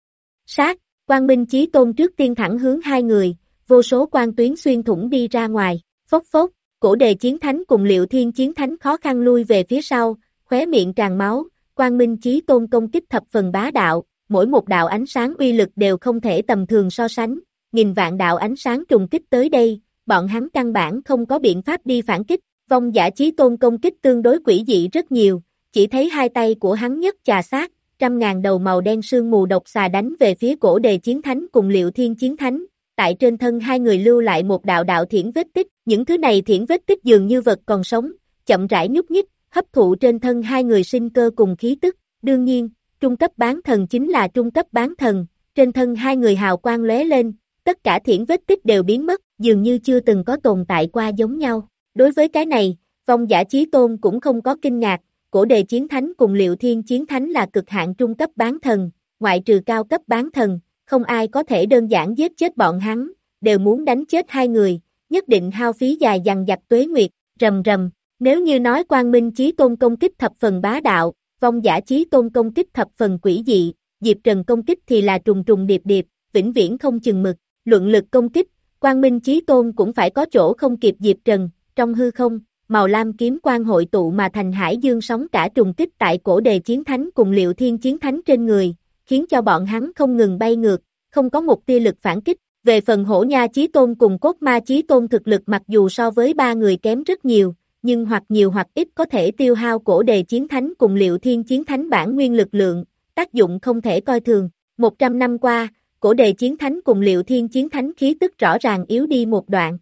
Sát, Quang Minh chí tôn trước tiên thẳng hướng hai người, vô số quang tuyến xuyên thủng đi ra ngoài, phốc phốc, cổ đề chiến thánh cùng Liệu Thiên chiến thánh khó khăn lui về phía sau, khóe miệng tràn máu, Quang Minh chí tôn công kích thập phần bá đạo, mỗi một đạo ánh sáng uy lực đều không thể tầm thường so sánh, nghìn vạn đạo ánh sáng trùng kích tới đây, bọn hắn căn bản không có biện pháp đi phản kích, vong giả chí tôn công kích tương đối quỷ dị rất nhiều, chỉ thấy hai tay của hắn nhất chà sát, trăm ngàn đầu màu đen sương mù độc xà đánh về phía cổ đề chiến thánh cùng Liệu Thiên chiến thánh, tại trên thân hai người lưu lại một đạo đạo thiển vết tích, những thứ này thiển vết tích dường như vật còn sống, chậm rãi nhúc nhích, hấp thụ trên thân hai người sinh cơ cùng khí tức, đương nhiên, trung cấp bán thần chính là trung cấp bán thần, trên thân hai người hào quang lóe lên, tất cả thiển vết tích đều biến mất, dường như chưa từng có tồn tại qua giống nhau. Đối với cái này, vong giả chí tôn cũng không có kinh ngạc, cổ đề chiến thánh cùng Liệu Thiên chiến thánh là cực hạn trung cấp bán thần, ngoại trừ cao cấp bán thần, không ai có thể đơn giản giết chết bọn hắn, đều muốn đánh chết hai người, nhất định hao phí dài dằng dặc tuế nguyệt, rầm rầm, nếu như nói Quang Minh chí tôn công kích thập phần bá đạo, vong giả chí tôn công kích thập phần quỷ dị, Diệp Trần công kích thì là trùng trùng điệp điệp, vĩnh viễn không chừng mực, luận lực công kích, Quang Minh chí tôn cũng phải có chỗ không kịp Diệp Trần, trong hư không, màu lam kiếm quang hội tụ mà thành hải dương sóng cả trùng kích tại cổ đề chiến thánh cùng Liệu Thiên chiến thánh trên người, khiến cho bọn hắn không ngừng bay ngược, không có một tia lực phản kích. Về phần hổ nha chí tôn cùng cốt ma chí tôn thực lực mặc dù so với ba người kém rất nhiều, nhưng hoặc nhiều hoặc ít có thể tiêu hao cổ đề chiến thánh cùng Liệu Thiên chiến thánh bản nguyên lực lượng, tác dụng không thể coi thường. Một trăm năm qua, cổ đề chiến thánh cùng Liệu Thiên chiến thánh khí tức rõ ràng yếu đi một đoạn.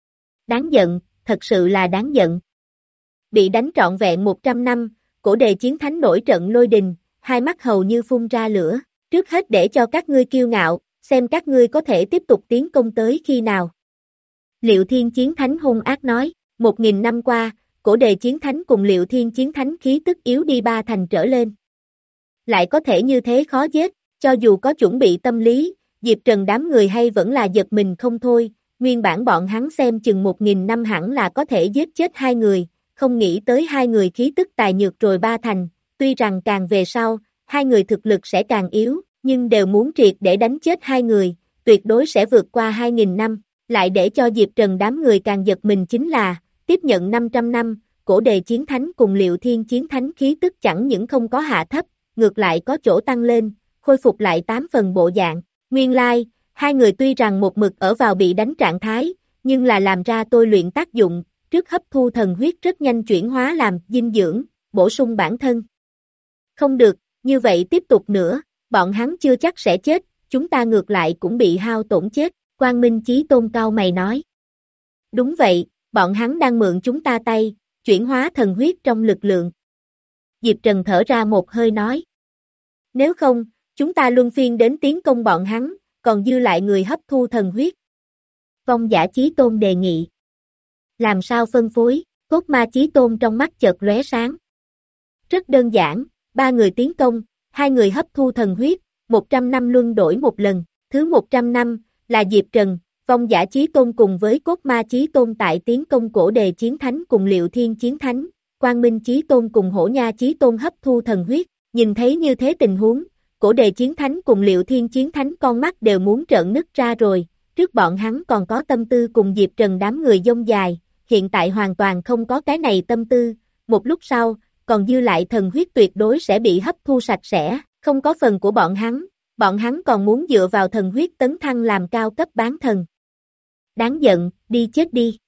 Đáng giận, thật sự là đáng giận. Bị đánh trọn vẹn một trăm năm, cổ đề chiến thánh nổi trận lôi đình, hai mắt hầu như phun ra lửa, trước hết để cho các ngươi kiêu ngạo, xem các ngươi có thể tiếp tục tiến công tới khi nào. Liệu Thiên chiến thánh hung ác nói, một nghìn năm qua, cổ đề chiến thánh cùng Liệu Thiên chiến thánh khí tức yếu đi ba thành trở lên. Lại có thể như thế khó giết, cho dù có chuẩn bị tâm lý, Diệp Trần đám người hay vẫn là giật mình không thôi, nguyên bản bọn hắn xem chừng một nghìn năm hẳn là có thể giết chết hai người, không nghĩ tới hai người khí tức tài nhược rồi ba thành, tuy rằng càng về sau, hai người thực lực sẽ càng yếu, nhưng đều muốn triệt để đánh chết hai người, tuyệt đối sẽ vượt qua hai nghìn năm, lại để cho Diệp Trần đám người càng giật mình chính là, tiếp nhận năm trăm năm, cổ đề chiến thánh cùng Liệu Thiên chiến thánh khí tức chẳng những không có hạ thấp, ngược lại có chỗ tăng lên, khôi phục lại tám phần bộ dạng. Nguyên lai, like, hai người tuy rằng một mực ở vào bị đánh trạng thái, nhưng là làm ra tôi luyện tác dụng, trước hấp thu thần huyết rất nhanh chuyển hóa làm dinh dưỡng, bổ sung bản thân. Không được, như vậy tiếp tục nữa, bọn hắn chưa chắc sẽ chết, chúng ta ngược lại cũng bị hao tổn chết, Quang Minh Chí Tôn cao mày nói. Đúng vậy, bọn hắn đang mượn chúng ta tay, chuyển hóa thần huyết trong lực lượng. Diệp Trần thở ra một hơi nói. Nếu không, chúng ta luân phiên đến tiến công bọn hắn, còn dư lại người hấp thu thần huyết. Vong Giả Chí Tôn đề nghị. Làm sao phân phối, Cốt Ma Chí Tôn trong mắt chợt lóe sáng. Rất đơn giản, ba người tiến công, hai người hấp thu thần huyết, một trăm năm luân đổi một lần, thứ một trăm năm, là Diệp Trần, Vong Giả Chí Tôn cùng với Cốt Ma Chí Tôn tại tiến công Cổ Đề Chiến Thánh cùng Liệu Thiên Chiến Thánh, Quang Minh Chí Tôn cùng Hổ Nha Chí Tôn hấp thu thần huyết, nhìn thấy như thế tình huống, Cổ Đề Chiến Thánh cùng Liệu Thiên Chiến Thánh con mắt đều muốn trợn nứt ra rồi, trước bọn hắn còn có tâm tư cùng Diệp Trần đám người dông dài, hiện tại hoàn toàn không có cái này tâm tư, một lúc sau, còn dư lại thần huyết tuyệt đối sẽ bị hấp thu sạch sẽ, không có phần của bọn hắn, bọn hắn còn muốn dựa vào thần huyết tấn thăng làm cao cấp bán thần. Đáng giận, đi chết đi.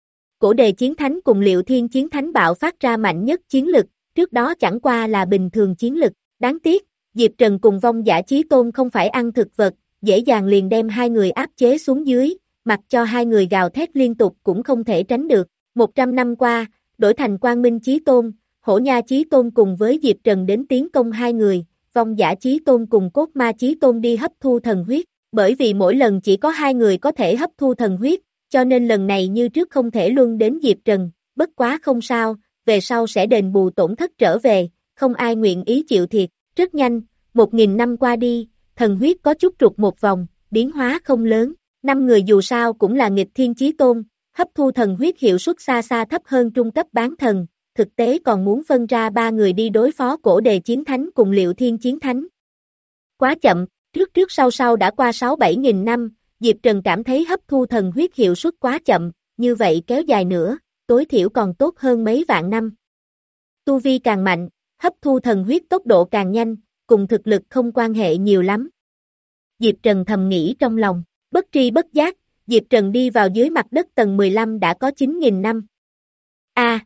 Cổ Đề Chiến Thánh cùng Liệu Thiên Chiến Thánh bạo phát ra mạnh nhất chiến lực, trước đó chẳng qua là bình thường chiến lực, đáng tiếc, Diệp Trần cùng Vong Giả Chí Tôn không phải ăn thực vật, dễ dàng liền đem hai người áp chế xuống dưới, mặc cho hai người gào thét liên tục cũng không thể tránh được. Một trăm năm qua, đổi thành Quang Minh Chí Tôn, Hổ Nha Chí Tôn cùng với Diệp Trần đến tiến công hai người, Vong Giả Chí Tôn cùng Cốt Ma Chí Tôn đi hấp thu thần huyết, bởi vì mỗi lần chỉ có hai người có thể hấp thu thần huyết, cho nên lần này như trước không thể luân đến Diệp Trần, bất quá không sao, về sau sẽ đền bù tổn thất trở về, không ai nguyện ý chịu thiệt, rất nhanh, một nghìn năm qua đi, thần huyết có chút trục một vòng, biến hóa không lớn, năm người dù sao cũng là nghịch thiên chí tôn, hấp thu thần huyết hiệu suất xa xa thấp hơn trung cấp bán thần, thực tế còn muốn phân ra ba người đi đối phó Cổ Đề Chiến Thánh cùng Liệu Thiên Chiến Thánh. Quá chậm, trước trước sau sau đã qua sáu bảy nghìn năm, Diệp Trần cảm thấy hấp thu thần huyết hiệu suất quá chậm, như vậy kéo dài nữa, tối thiểu còn tốt hơn mấy vạn năm. Tu vi càng mạnh, hấp thu thần huyết tốc độ càng nhanh, cùng thực lực không quan hệ nhiều lắm. Diệp Trần thầm nghĩ trong lòng, bất tri bất giác, Diệp Trần đi vào dưới mặt đất tầng mười lăm đã có chín nghìn năm. A! À,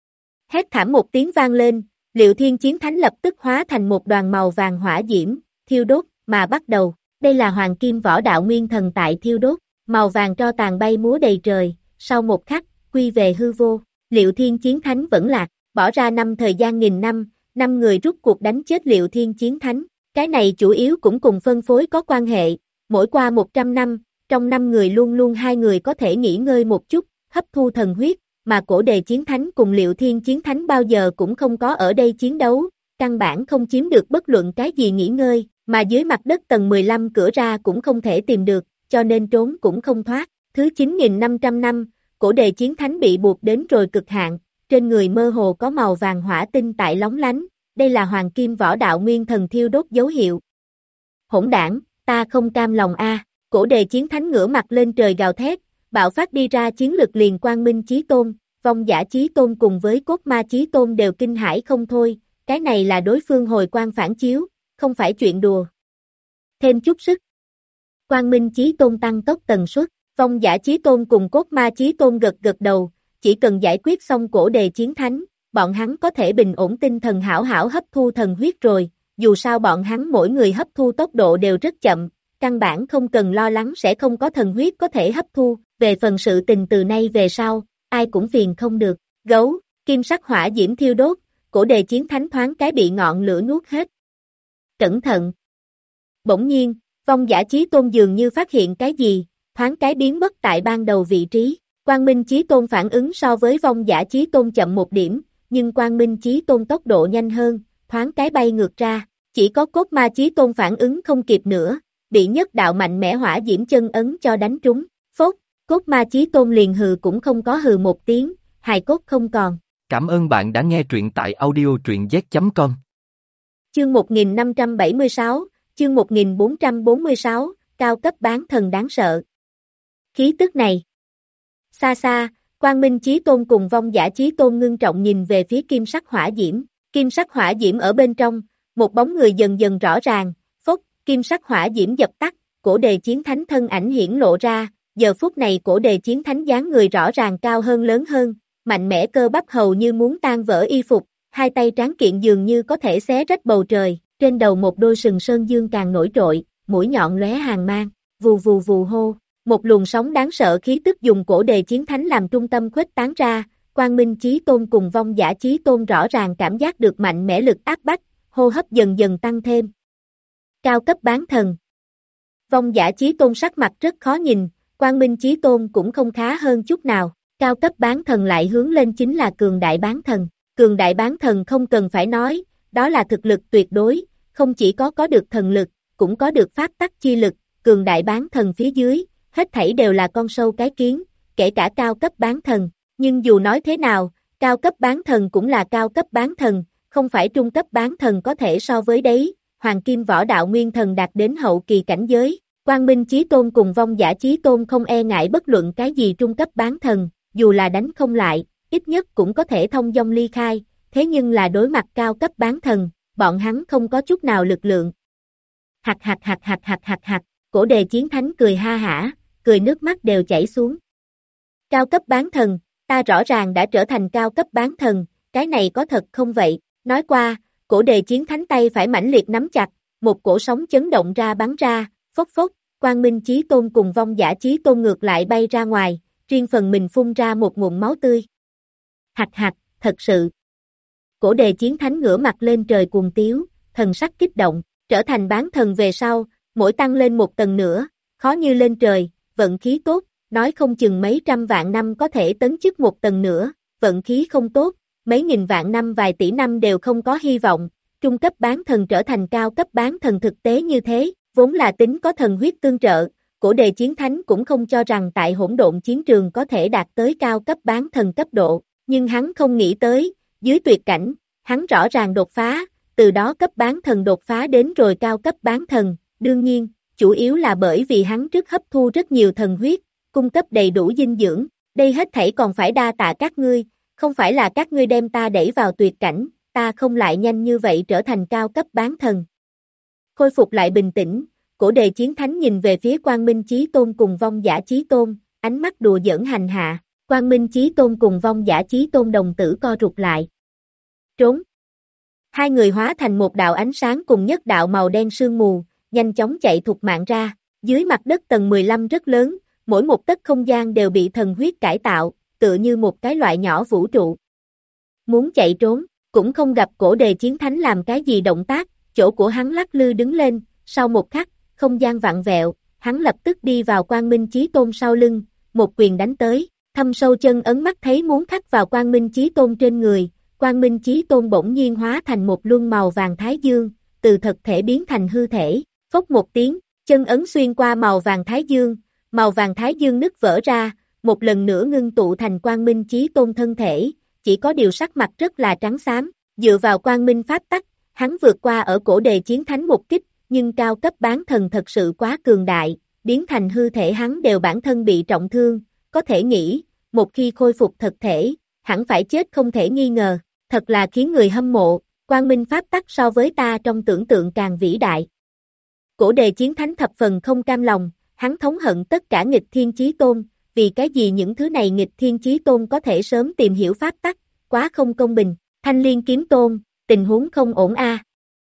hét thảm một tiếng vang lên, Liệu Thiên Chiến Thánh lập tức hóa thành một đoàn màu vàng hỏa diễm, thiêu đốt, mà bắt đầu, đây là Hoàng Kim Võ Đạo Nguyên Thần tại thiêu đốt, màu vàng tro tàn bay múa đầy trời, sau một khắc, quy về hư vô, Liệu Thiên Chiến Thánh vẫn lạc, bỏ ra năm thời gian nghìn năm, năm người rút cuộc đánh chết Liệu Thiên Chiến Thánh, cái này chủ yếu cũng cùng phân phối có quan hệ, mỗi qua một trăm năm, trong năm người luôn luôn hai người có thể nghỉ ngơi một chút, hấp thu thần huyết, mà Cổ Đề Chiến Thánh cùng Liệu Thiên Chiến Thánh bao giờ cũng không có ở đây chiến đấu, căn bản không chiếm được bất luận cái gì nghỉ ngơi, mà dưới mặt đất tầng mười lăm cửa ra cũng không thể tìm được, cho nên trốn cũng không thoát. Thứ chín nghìn năm trăm năm, Cổ Đề Chiến Thánh bị buộc đến rồi cực hạn, trên người mơ hồ có màu vàng hỏa tinh tại lóng lánh, đây là Hoàng Kim Võ Đạo Nguyên Thần thiêu đốt dấu hiệu. Hỗn đảng, ta không cam lòng a, à. Cổ Đề Chiến Thánh ngửa mặt lên trời gào thét, bạo phát đi ra chiến lực liền Quang Minh Chí Tôn, Vong Giả Chí Tôn cùng với Cốt Ma Chí Tôn đều kinh hãi không thôi, cái này là đối phương hồi quang phản chiếu, không phải chuyện đùa. Thêm chút sức. Quang Minh Chí Tôn tăng tốc tần suất, Vong Giả Chí Tôn cùng Cốt Ma Chí Tôn gật gật đầu, chỉ cần giải quyết xong Cổ Đề Chiến Thánh, bọn hắn có thể bình ổn tinh thần hảo hảo hấp thu thần huyết rồi, dù sao bọn hắn mỗi người hấp thu tốc độ đều rất chậm, căn bản không cần lo lắng sẽ không có thần huyết có thể hấp thu, về phần sự tình từ nay về sau, ai cũng phiền không được, gấu, kim sắc hỏa diễm thiêu đốt, Cổ Đề Chiến Thánh thoáng cái bị ngọn lửa nuốt hết. Cẩn thận! Bỗng nhiên, Vong Giả Chí Tôn dường như phát hiện cái gì, thoáng cái biến mất tại ban đầu vị trí, Quang Minh Chí Tôn phản ứng so với Vong Giả Chí Tôn chậm một điểm, nhưng Quang Minh Chí Tôn tốc độ nhanh hơn, thoáng cái bay ngược ra, chỉ có Cốt Ma Chí Tôn phản ứng không kịp nữa, bị nhất đạo mạnh mẽ hỏa diễm chân ấn cho đánh trúng, phốt, Cốt Ma Chí Tôn liền hừ cũng không có hừ một tiếng, hài cốt không còn. Cảm ơn bạn đã nghe truyện tại audio truyện z chấm com. Chương một nghìn năm trăm bảy mươi sáu, chương một nghìn bốn trăm bốn mươi sáu, cao cấp bán thần đáng sợ. Khí tức này. Xa xa, Quang Minh Chí Tôn cùng Vong Giả Chí Tôn ngưng trọng nhìn về phía kim sắc hỏa diễm, kim sắc hỏa diễm ở bên trong, một bóng người dần dần rõ ràng, phốc, kim sắc hỏa diễm dập tắt, cổ đề chiến thánh thân ảnh hiển lộ ra, giờ phút này cổ đề chiến thánh dáng người rõ ràng cao hơn lớn hơn, mạnh mẽ cơ bắp hầu như muốn tan vỡ y phục, hai tay tráng kiện dường như có thể xé rách bầu trời, trên đầu một đôi sừng sơn dương càng nổi trội, mũi nhọn lóe hàn mang, vù vù vù hô, một luồng sóng đáng sợ khí tức dùng cổ đề chiến thánh làm trung tâm khuếch tán ra, Quang Minh Chí Tôn cùng Vong Giả Chí Tôn rõ ràng cảm giác được mạnh mẽ lực áp bách, hô hấp dần dần tăng thêm. Cao cấp bán thần. Vong Giả Chí Tôn sắc mặt rất khó nhìn, Quang Minh Chí Tôn cũng không khá hơn chút nào, cao cấp bán thần lại hướng lên chính là cường đại bán thần. Cường đại bán thần không cần phải nói, đó là thực lực tuyệt đối, không chỉ có có được thần lực, cũng có được pháp tắc chi lực, cường đại bán thần phía dưới, hết thảy đều là con sâu cái kiến, kể cả cao cấp bán thần, nhưng dù nói thế nào, cao cấp bán thần cũng là cao cấp bán thần, không phải trung cấp bán thần có thể so với đấy, Hoàng Kim Võ Đạo Nguyên Thần đạt đến hậu kỳ cảnh giới, Quang Minh Chí Tôn cùng Vong Giả Chí Tôn không e ngại bất luận cái gì trung cấp bán thần, dù là đánh không lại, ít nhất cũng có thể thông dong ly khai, thế nhưng là đối mặt cao cấp bán thần, bọn hắn không có chút nào lực lượng. Hạt hạt hạt hạt hạt hạt hạt, cổ đề chiến thánh cười ha hả, cười nước mắt đều chảy xuống. Cao cấp bán thần, ta rõ ràng đã trở thành cao cấp bán thần, cái này có thật không vậy? Nói qua, cổ đề chiến thánh tay phải mãnh liệt nắm chặt, một cổ sóng chấn động ra bắn ra, phốc phốc, Quang Minh Chí Tôn cùng Vong Giả Chí Tôn ngược lại bay ra ngoài, riêng phần mình phun ra một nguồn máu tươi. Hạt hạt, thật sự. Cổ đề chiến thánh ngửa mặt lên trời cuồng tiếu, thần sắc kích động, trở thành bán thần về sau, mỗi tăng lên một tầng nữa, khó như lên trời, vận khí tốt, nói không chừng mấy trăm vạn năm có thể tấn chức một tầng nữa, vận khí không tốt, mấy nghìn vạn năm vài tỷ năm đều không có hy vọng, trung cấp bán thần trở thành cao cấp bán thần thực tế như thế, vốn là tính có thần huyết tương trợ, cổ đề chiến thánh cũng không cho rằng tại hỗn độn chiến trường có thể đạt tới cao cấp bán thần cấp độ, nhưng hắn không nghĩ tới, dưới tuyệt cảnh, hắn rõ ràng đột phá, từ đó cấp bán thần đột phá đến rồi cao cấp bán thần, đương nhiên, chủ yếu là bởi vì hắn trước hấp thu rất nhiều thần huyết, cung cấp đầy đủ dinh dưỡng, đây hết thảy còn phải đa tạ các ngươi, không phải là các ngươi đem ta đẩy vào tuyệt cảnh, ta không lại nhanh như vậy trở thành cao cấp bán thần. Khôi phục lại bình tĩnh, cổ đề chiến thánh nhìn về phía Quang Minh Chí Tôn cùng Vong Giả Chí Tôn, ánh mắt đùa giỡn hành hạ, Quang Minh Chí Tôn cùng Vong Giả Chí Tôn đồng tử co rụt lại. Trốn! Hai người hóa thành một đạo ánh sáng cùng nhất đạo màu đen sương mù, nhanh chóng chạy thục mạng ra, dưới mặt đất tầng mười lăm rất lớn, mỗi một tấc không gian đều bị thần huyết cải tạo, tựa như một cái loại nhỏ vũ trụ. Muốn chạy trốn, cũng không gặp cổ đề chiến thánh làm cái gì động tác, chỗ của hắn lắc lư đứng lên, sau một khắc, không gian vặn vẹo, hắn lập tức đi vào Quang Minh Chí Tôn sau lưng, một quyền đánh tới, thâm sâu chân ấn mắt thấy muốn khắc vào Quang Minh Chí Tôn trên người, Quang Minh Chí Tôn bỗng nhiên hóa thành một luân màu vàng thái dương, từ thực thể biến thành hư thể, phốc một tiếng, chân ấn xuyên qua màu vàng thái dương, màu vàng thái dương nứt vỡ ra, một lần nữa ngưng tụ thành Quang Minh Chí Tôn thân thể, chỉ có điều sắc mặt rất là trắng xám, dựa vào Quang Minh pháp tắc, hắn vượt qua ở cổ đề chiến thánh một kích, nhưng cao cấp bán thần thật sự quá cường đại, biến thành hư thể hắn đều bản thân bị trọng thương, có thể nghĩ, một khi khôi phục thật thể, hẳn phải chết không thể nghi ngờ, thật là khiến người hâm mộ, Quang Minh pháp tắc so với ta trong tưởng tượng càng vĩ đại. Cổ đề chiến thánh thập phần không cam lòng, hắn thống hận tất cả nghịch thiên chí tôn, vì cái gì những thứ này nghịch thiên chí tôn có thể sớm tìm hiểu pháp tắc, quá không công bình, Thanh Liên kiếm tôn, tình huống không ổn a.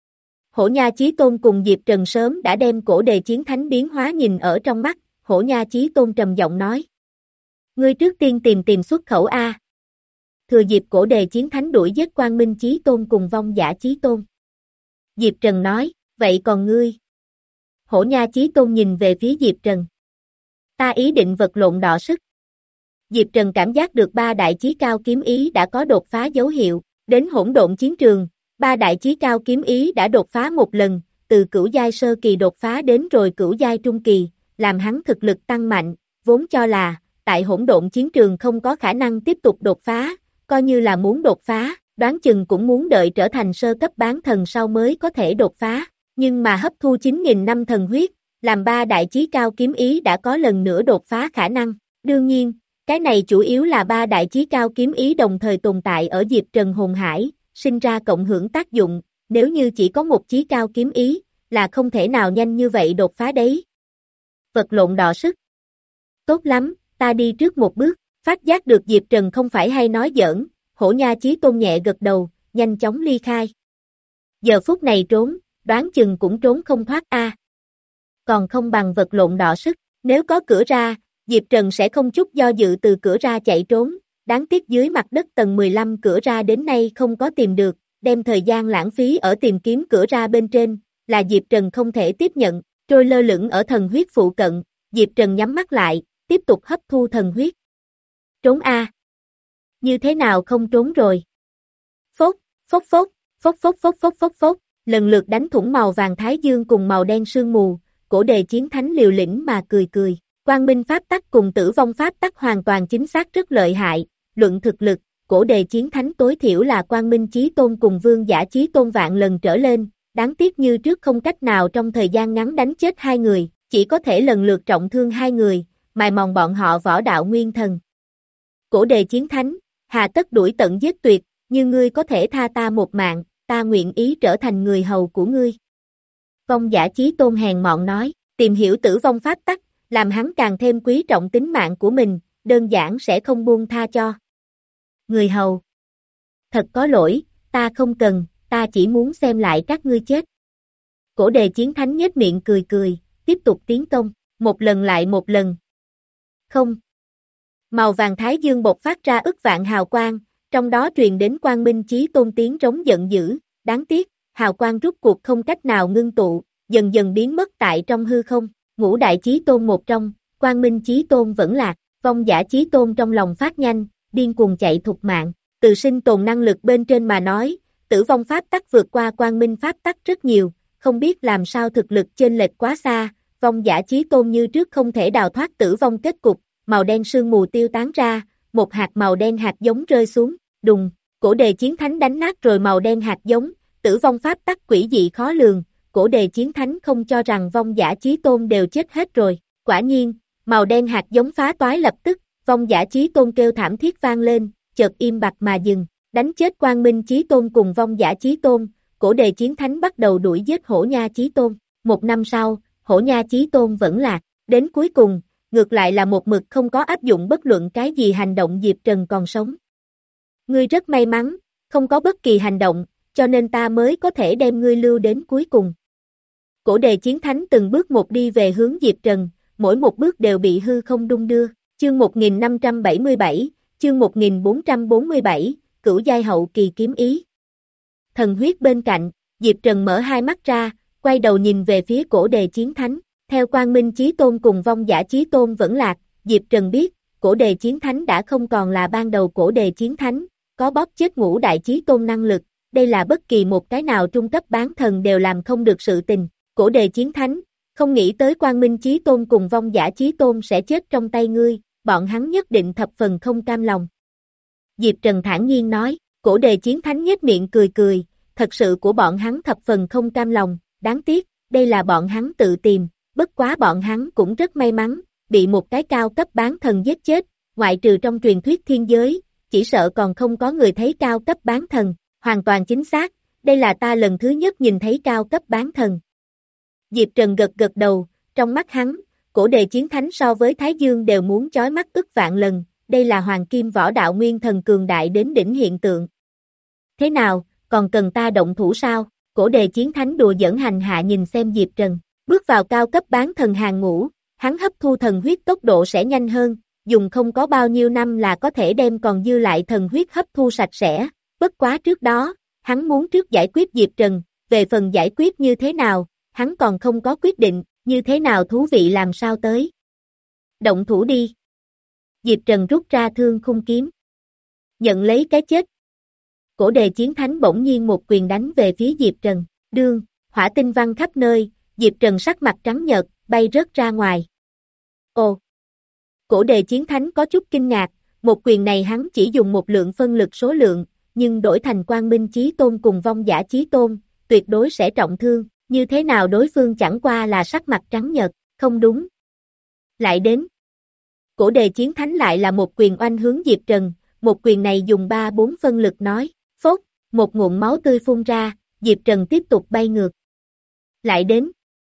Hổ Nha Chí Tôn cùng Diệp Trần sớm đã đem cổ đề chiến thánh biến hóa nhìn ở trong mắt, Hổ Nha Chí Tôn trầm giọng nói. Ngươi trước tiên tìm tìm xuất khẩu a. Thừa dịp cổ đề chiến thánh đuổi giết Quang Minh Chí Tôn cùng Vong Giả Chí Tôn. Diệp Trần nói, vậy còn ngươi? Hổ Nha Chí Tôn nhìn về phía Diệp Trần. Ta ý định vật lộn đọ sức. Diệp Trần cảm giác được ba đại chí cao kiếm ý đã có đột phá dấu hiệu, đến hỗn độn chiến trường, ba đại chí cao kiếm ý đã đột phá một lần, từ cửu giai sơ kỳ đột phá đến rồi cửu giai trung kỳ, làm hắn thực lực tăng mạnh, vốn cho là, tại hỗn độn chiến trường không có khả năng tiếp tục đột phá, coi như là muốn đột phá, đoán chừng cũng muốn đợi trở thành sơ cấp bán thần sau mới có thể đột phá, nhưng mà hấp thu chín nghìn năm thần huyết, làm ba đại chí cao kiếm ý đã có lần nữa đột phá khả năng, đương nhiên, cái này chủ yếu là ba đại chí cao kiếm ý đồng thời tồn tại ở Diệp Trần hồn hải, sinh ra cộng hưởng tác dụng, nếu như chỉ có một chí cao kiếm ý, là không thể nào nhanh như vậy đột phá đấy. Vật lộn đọ sức. Tốt lắm, ta đi trước một bước, phát giác được Diệp Trần không phải hay nói giỡn, Hổ Nha Chí Tôn nhẹ gật đầu, nhanh chóng ly khai. Giờ phút này trốn, đoán chừng cũng trốn không thoát a. Còn không bằng vật lộn đọ sức, nếu có cửa ra, Diệp Trần sẽ không chút do dự từ cửa ra chạy trốn, đáng tiếc dưới mặt đất tầng mười lăm cửa ra đến nay không có tìm được, đem thời gian lãng phí ở tìm kiếm cửa ra bên trên, là Diệp Trần không thể tiếp nhận, trôi lơ lửng ở thần huyết phụ cận, Diệp Trần nhắm mắt lại, tiếp tục hấp thu thần huyết. Trốn a. Như thế nào không trốn rồi? Phốt, phốt phốt, phốt phốt phốt phốt phốt phốt, lần lượt đánh thủng màu vàng thái dương cùng màu đen sương mù, Cổ Đề Chiến Thánh liều lĩnh mà cười cười. Quang Minh Pháp Tắc cùng Tử Vong Pháp Tắc hoàn toàn chính xác rất lợi hại, luận thực lực, Cổ Đề Chiến Thánh tối thiểu là Quang Minh Chí Tôn cùng Vương Giả Chí Tôn vạn lần trở lên, đáng tiếc như trước không cách nào trong thời gian ngắn đánh chết hai người, chỉ có thể lần lượt trọng thương hai người, mài mòn bọn họ võ đạo nguyên thần. Cổ Đề Chiến Thánh, hà tất đuổi tận giết tuyệt, như ngươi có thể tha ta một mạng, ta nguyện ý trở thành người hầu của ngươi. Vong Giả Chí Tôn hèn mọn nói, tìm hiểu Tử Vong Pháp Tắc, làm hắn càng thêm quý trọng tính mạng của mình, đơn giản sẽ không buông tha cho. Người hầu. Thật có lỗi, ta không cần, ta chỉ muốn xem lại các ngươi chết. Cổ Đề Chiến Thánh nhếch miệng cười cười, tiếp tục tiến công, một lần lại một lần. Không. Màu vàng thái dương bộc phát ra ức vạn hào quang, trong đó truyền đến Quang Minh Chí Tôn tiếng trống giận dữ, đáng tiếc, hào quang rút cuộc không cách nào ngưng tụ, dần dần biến mất tại trong hư không. Ngũ Đại Chí Tôn một trong, Quang Minh Chí Tôn vẫn lạc, Vong Giả Chí Tôn trong lòng phát nhanh, điên cuồng chạy thục mạng, từ sinh tồn năng lực bên trên mà nói, Tử Vong Pháp Tắc vượt qua Quang Minh Pháp Tắc rất nhiều, không biết làm sao thực lực chênh lệch quá xa, Vong Giả Chí Tôn như trước không thể đào thoát tử vong kết cục, màu đen sương mù tiêu tán ra, một hạt màu đen hạt giống rơi xuống, đùng, Cổ Đề Chiến Thánh đánh nát rồi màu đen hạt giống, Tử Vong Pháp Tắc quỷ dị khó lường. Cổ Đề Chiến Thánh không cho rằng Vong Giả Chí Tôn đều chết hết rồi, quả nhiên, màu đen hạt giống phá toái lập tức, Vong Giả Chí Tôn kêu thảm thiết vang lên, chợt im bặt mà dừng, đánh chết Quang Minh Chí Tôn cùng Vong Giả Chí Tôn, Cổ Đề Chiến Thánh bắt đầu đuổi giết Hổ Nha Chí Tôn, một năm sau, Hổ Nha Chí Tôn vẫn lạc, đến cuối cùng, ngược lại là một mực không có áp dụng bất luận cái gì hành động Diệp Trần còn sống. Ngươi rất may mắn, không có bất kỳ hành động, cho nên ta mới có thể đem ngươi lưu đến cuối cùng. Cổ Đề Chiến Thánh từng bước một đi về hướng Diệp Trần, mỗi một bước đều bị hư không đung đưa. Chương một nghìn năm trăm bảy mươi bảy, chương một nghìn bốn trăm bốn mươi bảy, Cửu giai hậu kỳ kiếm ý. Thần huyết bên cạnh, Diệp Trần mở hai mắt ra, quay đầu nhìn về phía Cổ Đề Chiến Thánh. Theo Quang Minh Chí Tôn cùng Vong Giả Chí Tôn vẫn lạc, Diệp Trần biết, Cổ Đề Chiến Thánh đã không còn là ban đầu Cổ Đề Chiến Thánh, có bóp chết Ngũ Đại Chí Tôn năng lực, đây là bất kỳ một cái nào trung cấp bán thần đều làm không được sự tình. Cổ Đề Chiến Thánh, không nghĩ tới Quang Minh Chí Tôn cùng Vong Giả Chí Tôn sẽ chết trong tay ngươi, bọn hắn nhất định thập phần không cam lòng. Diệp Trần thản nhiên nói, Cổ Đề Chiến Thánh nhếch miệng cười cười, thật sự của bọn hắn thập phần không cam lòng, đáng tiếc, đây là bọn hắn tự tìm, bất quá bọn hắn cũng rất may mắn, bị một cái cao cấp bán thần giết chết, ngoại trừ trong truyền thuyết thiên giới, chỉ sợ còn không có người thấy cao cấp bán thần, hoàn toàn chính xác, đây là ta lần thứ nhất nhìn thấy cao cấp bán thần. Diệp Trần gật gật đầu, trong mắt hắn, Cổ Đề Chiến Thánh so với Thái Dương đều muốn chói mắt ức vạn lần, đây là hoàng kim võ đạo nguyên thần cường đại đến đỉnh hiện tượng. Thế nào, còn cần ta động thủ sao? Cổ Đề Chiến Thánh đùa giỡn hành hạ nhìn xem Diệp Trần, bước vào cao cấp bán thần hàng ngũ, hắn hấp thu thần huyết tốc độ sẽ nhanh hơn, dùng không có bao nhiêu năm là có thể đem còn dư lại thần huyết hấp thu sạch sẽ, bất quá trước đó, hắn muốn trước giải quyết Diệp Trần, về phần giải quyết như thế nào, hắn còn không có quyết định, như thế nào thú vị làm sao tới. Động thủ đi. Diệp Trần rút ra thương khung kiếm. Nhận lấy cái chết. Cổ Đề Chiến Thánh bỗng nhiên một quyền đánh về phía Diệp Trần, đương, hỏa tinh văng khắp nơi, Diệp Trần sắc mặt trắng nhợt, bay rớt ra ngoài. Ồ! Cổ Đề Chiến Thánh có chút kinh ngạc, một quyền này hắn chỉ dùng một lượng phân lực số lượng, nhưng đổi thành Quang Minh Chí Tôn cùng Vong Giả Chí Tôn, tuyệt đối sẽ trọng thương, như thế nào đối phương chẳng qua là sắc mặt trắng nhợt, không đúng. Lại đến. Cổ Đề Chiến Thánh lại là một quyền oanh hướng Diệp Trần, một quyền này dùng ba bốn phân lực nói, phốt, một ngụm máu tươi phun ra, Diệp Trần tiếp tục bay ngược. Lại đến.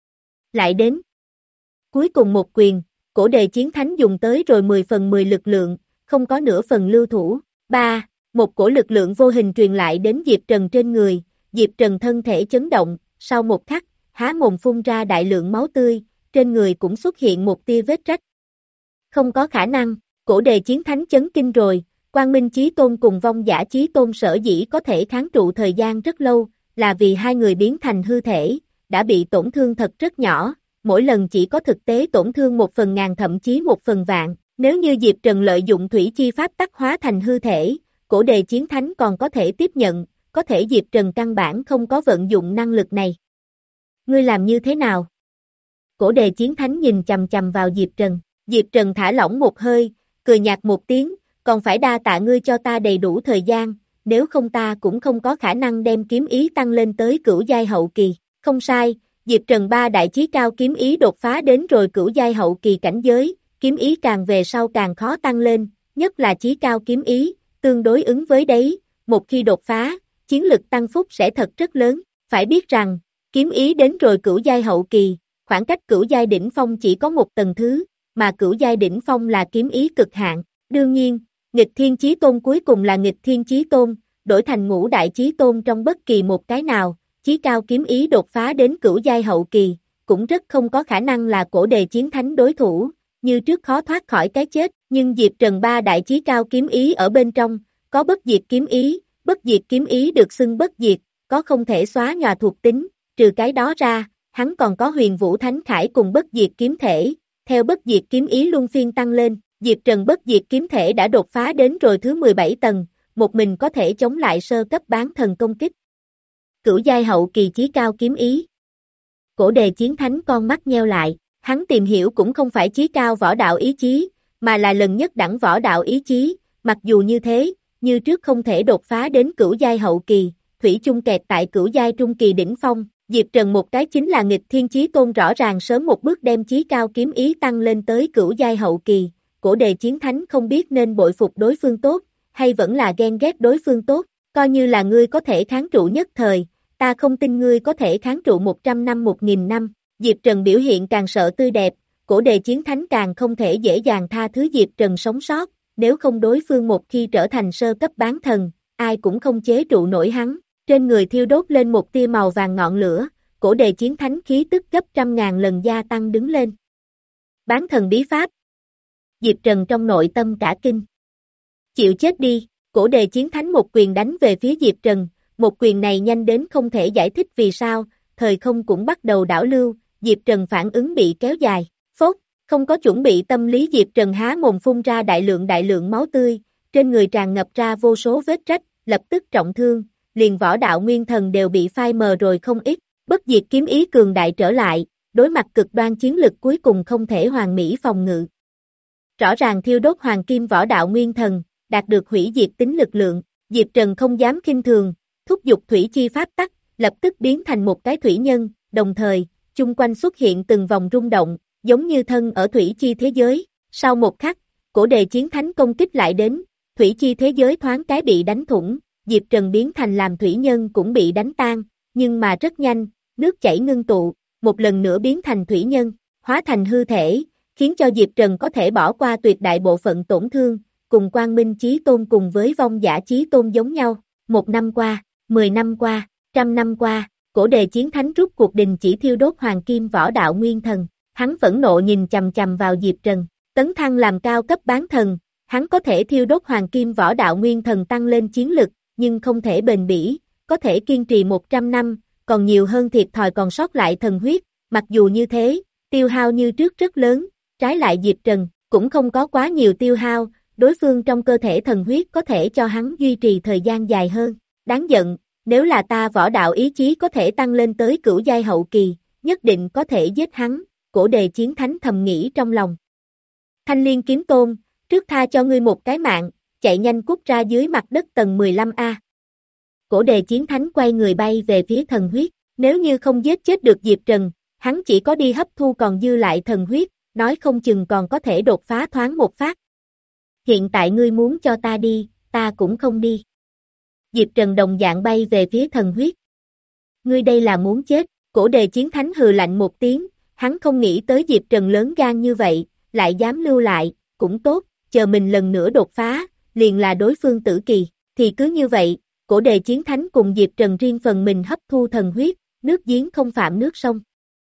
Lại đến. Cuối cùng một quyền, cổ đề chiến thánh dùng tới rồi mười phần mười lực lượng, không có nửa phần lưu thủ. ba. Một cổ lực lượng vô hình truyền lại đến Diệp Trần trên người, Diệp Trần thân thể chấn động, sau một khắc, há mồm phun ra đại lượng máu tươi, trên người cũng xuất hiện một tia vết rách. Không có khả năng, cổ đề chiến thánh chấn kinh rồi, Quang Minh Chí Tôn cùng Vong Giả Chí Tôn sở dĩ có thể kháng trụ thời gian rất lâu, là vì hai người biến thành hư thể, đã bị tổn thương thật rất nhỏ, mỗi lần chỉ có thực tế tổn thương một phần ngàn thậm chí một phần vạn, nếu như Diệp Trần lợi dụng thủy chi pháp tắc hóa thành hư thể, cổ đề chiến thánh còn có thể tiếp nhận, có thể Diệp Trần căn bản không có vận dụng năng lực này. Ngươi làm như thế nào? Cổ đề chiến thánh nhìn chầm chầm vào Diệp Trần, Diệp Trần thả lỏng một hơi, cười nhạt một tiếng, còn phải đa tạ ngươi cho ta đầy đủ thời gian, nếu không ta cũng không có khả năng đem kiếm ý tăng lên tới cửu giai hậu kỳ. Không sai, Diệp Trần ba đại chí cao kiếm ý đột phá đến rồi cửu giai hậu kỳ cảnh giới, kiếm ý càng về sau càng khó tăng lên, nhất là chí cao kiếm ý, tương đối ứng với đấy, một khi đột phá, chiến lực tăng phúc sẽ thật rất lớn, phải biết rằng, kiếm ý đến rồi cửu giai hậu kỳ, khoảng cách cửu giai đỉnh phong chỉ có một tầng thứ, mà cửu giai đỉnh phong là kiếm ý cực hạn, đương nhiên, nghịch thiên chí tôn cuối cùng là nghịch thiên chí tôn, đổi thành ngũ đại chí tôn trong bất kỳ một cái nào, chí cao kiếm ý đột phá đến cửu giai hậu kỳ, cũng rất không có khả năng là cổ đề chiến thánh đối thủ, như trước khó thoát khỏi cái chết, nhưng Diệp Trần ba đại chí cao kiếm ý ở bên trong, có bất diệt kiếm ý, bất diệt kiếm ý được xưng bất diệt, có không thể xóa nhòa thuộc tính, trừ cái đó ra, hắn còn có huyền vũ thánh khải cùng bất diệt kiếm thể, theo bất diệt kiếm ý luân phiên tăng lên, Diệp Trần bất diệt kiếm thể đã đột phá đến rồi thứ mười bảy tầng, một mình có thể chống lại sơ cấp bán thần công kích. Cửu giai hậu kỳ chí cao kiếm ý. Cổ đề chiến thánh con mắt nheo lại, hắn tìm hiểu cũng không phải chí cao võ đạo ý chí, mà là lần nhất đẳng võ đạo ý chí, mặc dù như thế, như trước không thể đột phá đến cửu giai hậu kỳ, thủy chung kẹt tại cửu giai trung kỳ đỉnh phong, Diệp Trần một cái chính là nghịch thiên chí tôn rõ ràng sớm một bước đem chí cao kiếm ý tăng lên tới cửu giai hậu kỳ, cổ đề chiến thánh không biết nên bội phục đối phương tốt, hay vẫn là ghen ghét đối phương tốt, coi như là ngươi có thể kháng trụ nhất thời, ta không tin ngươi có thể kháng trụ một trăm năm một nghìn năm, Diệp Trần biểu hiện càng sợ tươi đẹp, cổ đề chiến thánh càng không thể dễ dàng tha thứ Diệp Trần sống sót, nếu không đối phương một khi trở thành sơ cấp bán thần, ai cũng không chế trụ nổi hắn, trên người thiêu đốt lên một tia màu vàng ngọn lửa, cổ đề chiến thánh khí tức gấp trăm ngàn lần gia tăng đứng lên. Bán thần bí pháp. Diệp Trần trong nội tâm cả kinh. Chịu chết đi, cổ đề chiến thánh một quyền đánh về phía Diệp Trần, một quyền này nhanh đến không thể giải thích vì sao, thời không cũng bắt đầu đảo lưu, Diệp Trần phản ứng bị kéo dài, phốt, không có chuẩn bị tâm lý Diệp Trần há mồm phun ra đại lượng đại lượng máu tươi, trên người tràn ngập ra vô số vết rách, lập tức trọng thương, liền võ đạo nguyên thần đều bị phai mờ rồi không ít, bất diệt kiếm ý cường đại trở lại, đối mặt cực đoan chiến lực cuối cùng không thể hoàn mỹ phòng ngự. Rõ ràng thiêu đốt hoàng kim võ đạo nguyên thần, đạt được hủy diệt tính lực lượng, Diệp Trần không dám khinh thường, thúc giục thủy chi pháp tắc, lập tức biến thành một cái thủy nhân, đồng thời, chung quanh xuất hiện từng vòng rung động, giống như thân ở thủy chi thế giới, sau một khắc, cổ đề chiến thánh công kích lại đến, thủy chi thế giới thoáng cái bị đánh thủng, Diệp Trần biến thành làm thủy nhân cũng bị đánh tan, nhưng mà rất nhanh, nước chảy ngưng tụ, một lần nữa biến thành thủy nhân, hóa thành hư thể, khiến cho Diệp Trần có thể bỏ qua tuyệt đại bộ phận tổn thương, cùng Quang Minh Chí Tôn cùng với Vong Giả Chí Tôn giống nhau, một năm qua, mười năm qua, trăm năm qua, cổ đề chiến thánh rút cuộc đình chỉ thiêu đốt hoàng kim võ đạo nguyên thần, hắn phẫn nộ nhìn chầm chầm vào Diệp Trần, tấn thăng làm cao cấp bán thần, hắn có thể thiêu đốt hoàng kim võ đạo nguyên thần tăng lên chiến lực, nhưng không thể bền bỉ, có thể kiên trì một trăm năm, còn nhiều hơn thiệt thòi còn sót lại thần huyết, mặc dù như thế, tiêu hao như trước rất lớn, trái lại Diệp Trần, cũng không có quá nhiều tiêu hao, đối phương trong cơ thể thần huyết có thể cho hắn duy trì thời gian dài hơn, đáng giận, nếu là ta võ đạo ý chí có thể tăng lên tới cửu giai hậu kỳ, nhất định có thể giết hắn, cổ đề chiến thánh thầm nghĩ trong lòng. Thanh Liên Kiếm Tôn, trước tha cho ngươi một cái mạng, chạy nhanh cút ra dưới mặt đất tầng mười lăm A. Cổ đề chiến thánh quay người bay về phía thần huyết, nếu như không giết chết được Diệp Trần, hắn chỉ có đi hấp thu còn dư lại thần huyết, nói không chừng còn có thể đột phá thoáng một phát. Hiện tại ngươi muốn cho ta đi, ta cũng không đi. Diệp Trần đồng dạng bay về phía thần huyết. Ngươi đây là muốn chết, Cổ Đề Chiến Thánh hừ lạnh một tiếng, hắn không nghĩ tới Diệp Trần lớn gan như vậy, lại dám lưu lại, cũng tốt, chờ mình lần nữa đột phá, liền là đối phương tử kỳ, thì cứ như vậy, Cổ Đề Chiến Thánh cùng Diệp Trần riêng phần mình hấp thu thần huyết, nước giếng không phạm nước sông.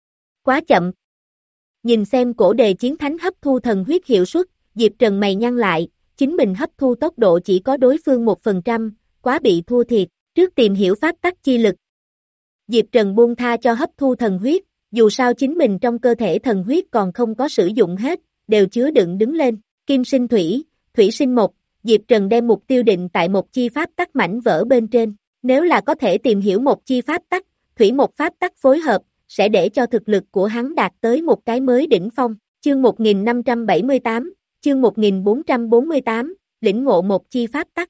Quá chậm. Nhìn xem Cổ Đề Chiến Thánh hấp thu thần huyết hiệu suất, Diệp Trần mày nhăn lại, chính mình hấp thu tốc độ chỉ có đối phương một phần trăm, quá bị thua thiệt, trước tìm hiểu pháp tắc chi lực. Diệp Trần buông tha cho hấp thu thần huyết, dù sao chính mình trong cơ thể thần huyết còn không có sử dụng hết, đều chứa đựng đứng lên, kim sinh thủy, thủy sinh mộc, Diệp Trần đem mục tiêu định tại một chi pháp tắc mảnh vỡ bên trên, nếu là có thể tìm hiểu một chi pháp tắc, thủy một pháp tắc phối hợp, sẽ để cho thực lực của hắn đạt tới một cái mới đỉnh phong, chương một nghìn năm trăm bảy mươi tám, chương một nghìn bốn trăm bốn mươi tám, lĩnh ngộ một chi pháp tắc.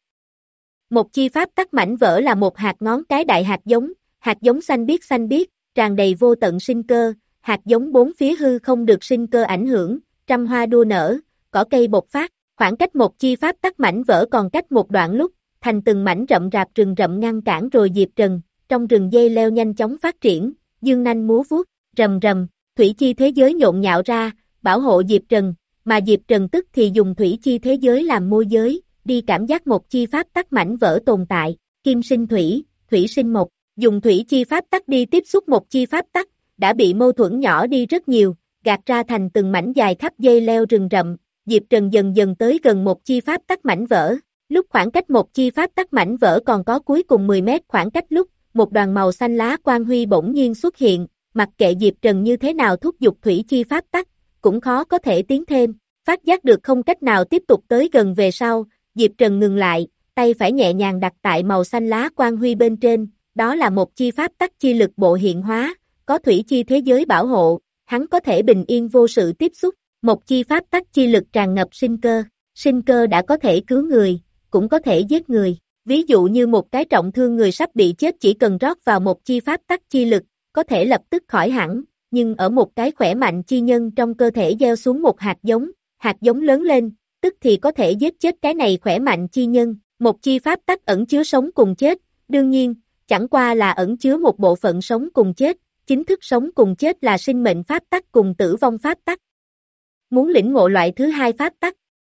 Một chi pháp tắc mảnh vỡ là một hạt ngón cái đại hạt giống, hạt giống xanh biếc xanh biếc, tràn đầy vô tận sinh cơ, hạt giống bốn phía hư không được sinh cơ ảnh hưởng, trăm hoa đua nở, cỏ cây bộc phát, khoảng cách một chi pháp tắc mảnh vỡ còn cách một đoạn lúc, thành từng mảnh rậm rạp rừng rậm ngăn cản rồi Diệp Trần, trong rừng dây leo nhanh chóng phát triển, dương nanh múa vuốt, rầm rầm, thủy chi thế giới nhộn nhạo ra, bảo hộ Diệp Trần, mà Diệp Trần tức thì dùng thủy chi thế giới làm môi giới, đi cảm giác một chi pháp tắc mảnh vỡ tồn tại, kim sinh thủy, thủy sinh mộc, dùng thủy chi pháp tắc đi tiếp xúc một chi pháp tắc, đã bị mâu thuẫn nhỏ đi rất nhiều, gạt ra thành từng mảnh dài khắp dây leo rừng rậm, Diệp Trần dần dần tới gần một chi pháp tắc mảnh vỡ, lúc khoảng cách một chi pháp tắc mảnh vỡ còn có cuối cùng mười mét khoảng cách lúc, một đoàn màu xanh lá quang huy bỗng nhiên xuất hiện, mặc kệ Diệp Trần như thế nào thúc giục thủy chi pháp tắc, cũng khó có thể tiến thêm, phát giác được không cách nào tiếp tục tới gần về sau, Diệp Trần ngừng lại, tay phải nhẹ nhàng đặt tại màu xanh lá quang huy bên trên, đó là một chi pháp tắc chi lực bộ hiện hóa, có thủy chi thế giới bảo hộ, hắn có thể bình yên vô sự tiếp xúc, một chi pháp tắc chi lực tràn ngập sinh cơ, sinh cơ đã có thể cứu người, cũng có thể giết người, ví dụ như một cái trọng thương người sắp bị chết chỉ cần rót vào một chi pháp tắc chi lực, có thể lập tức khỏi hẳn, nhưng ở một cái khỏe mạnh chi nhân trong cơ thể gieo xuống một hạt giống, hạt giống lớn lên, tức thì có thể giết chết cái này khỏe mạnh chi nhân, một chi pháp tắc ẩn chứa sống cùng chết, đương nhiên, chẳng qua là ẩn chứa một bộ phận sống cùng chết, chính thức sống cùng chết là sinh mệnh pháp tắc cùng tử vong pháp tắc. Muốn lĩnh ngộ loại thứ hai pháp tắc.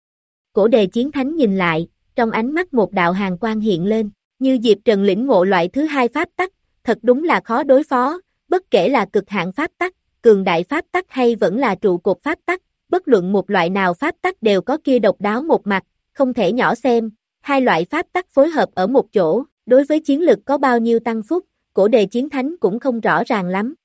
Cổ Đề Chiến Thánh nhìn lại, trong ánh mắt một đạo hàn quang hiện lên, như Diệp Trần lĩnh ngộ loại thứ hai pháp tắc, thật đúng là khó đối phó, bất kể là cực hạn pháp tắc, cường đại pháp tắc hay vẫn là trụ cột pháp tắc, bất luận một loại nào pháp tắc đều có kia độc đáo một mặt, không thể nhỏ xem, hai loại pháp tắc phối hợp ở một chỗ, đối với chiến lực có bao nhiêu tăng phúc, Cổ Đề Chiến Thánh cũng không rõ ràng lắm.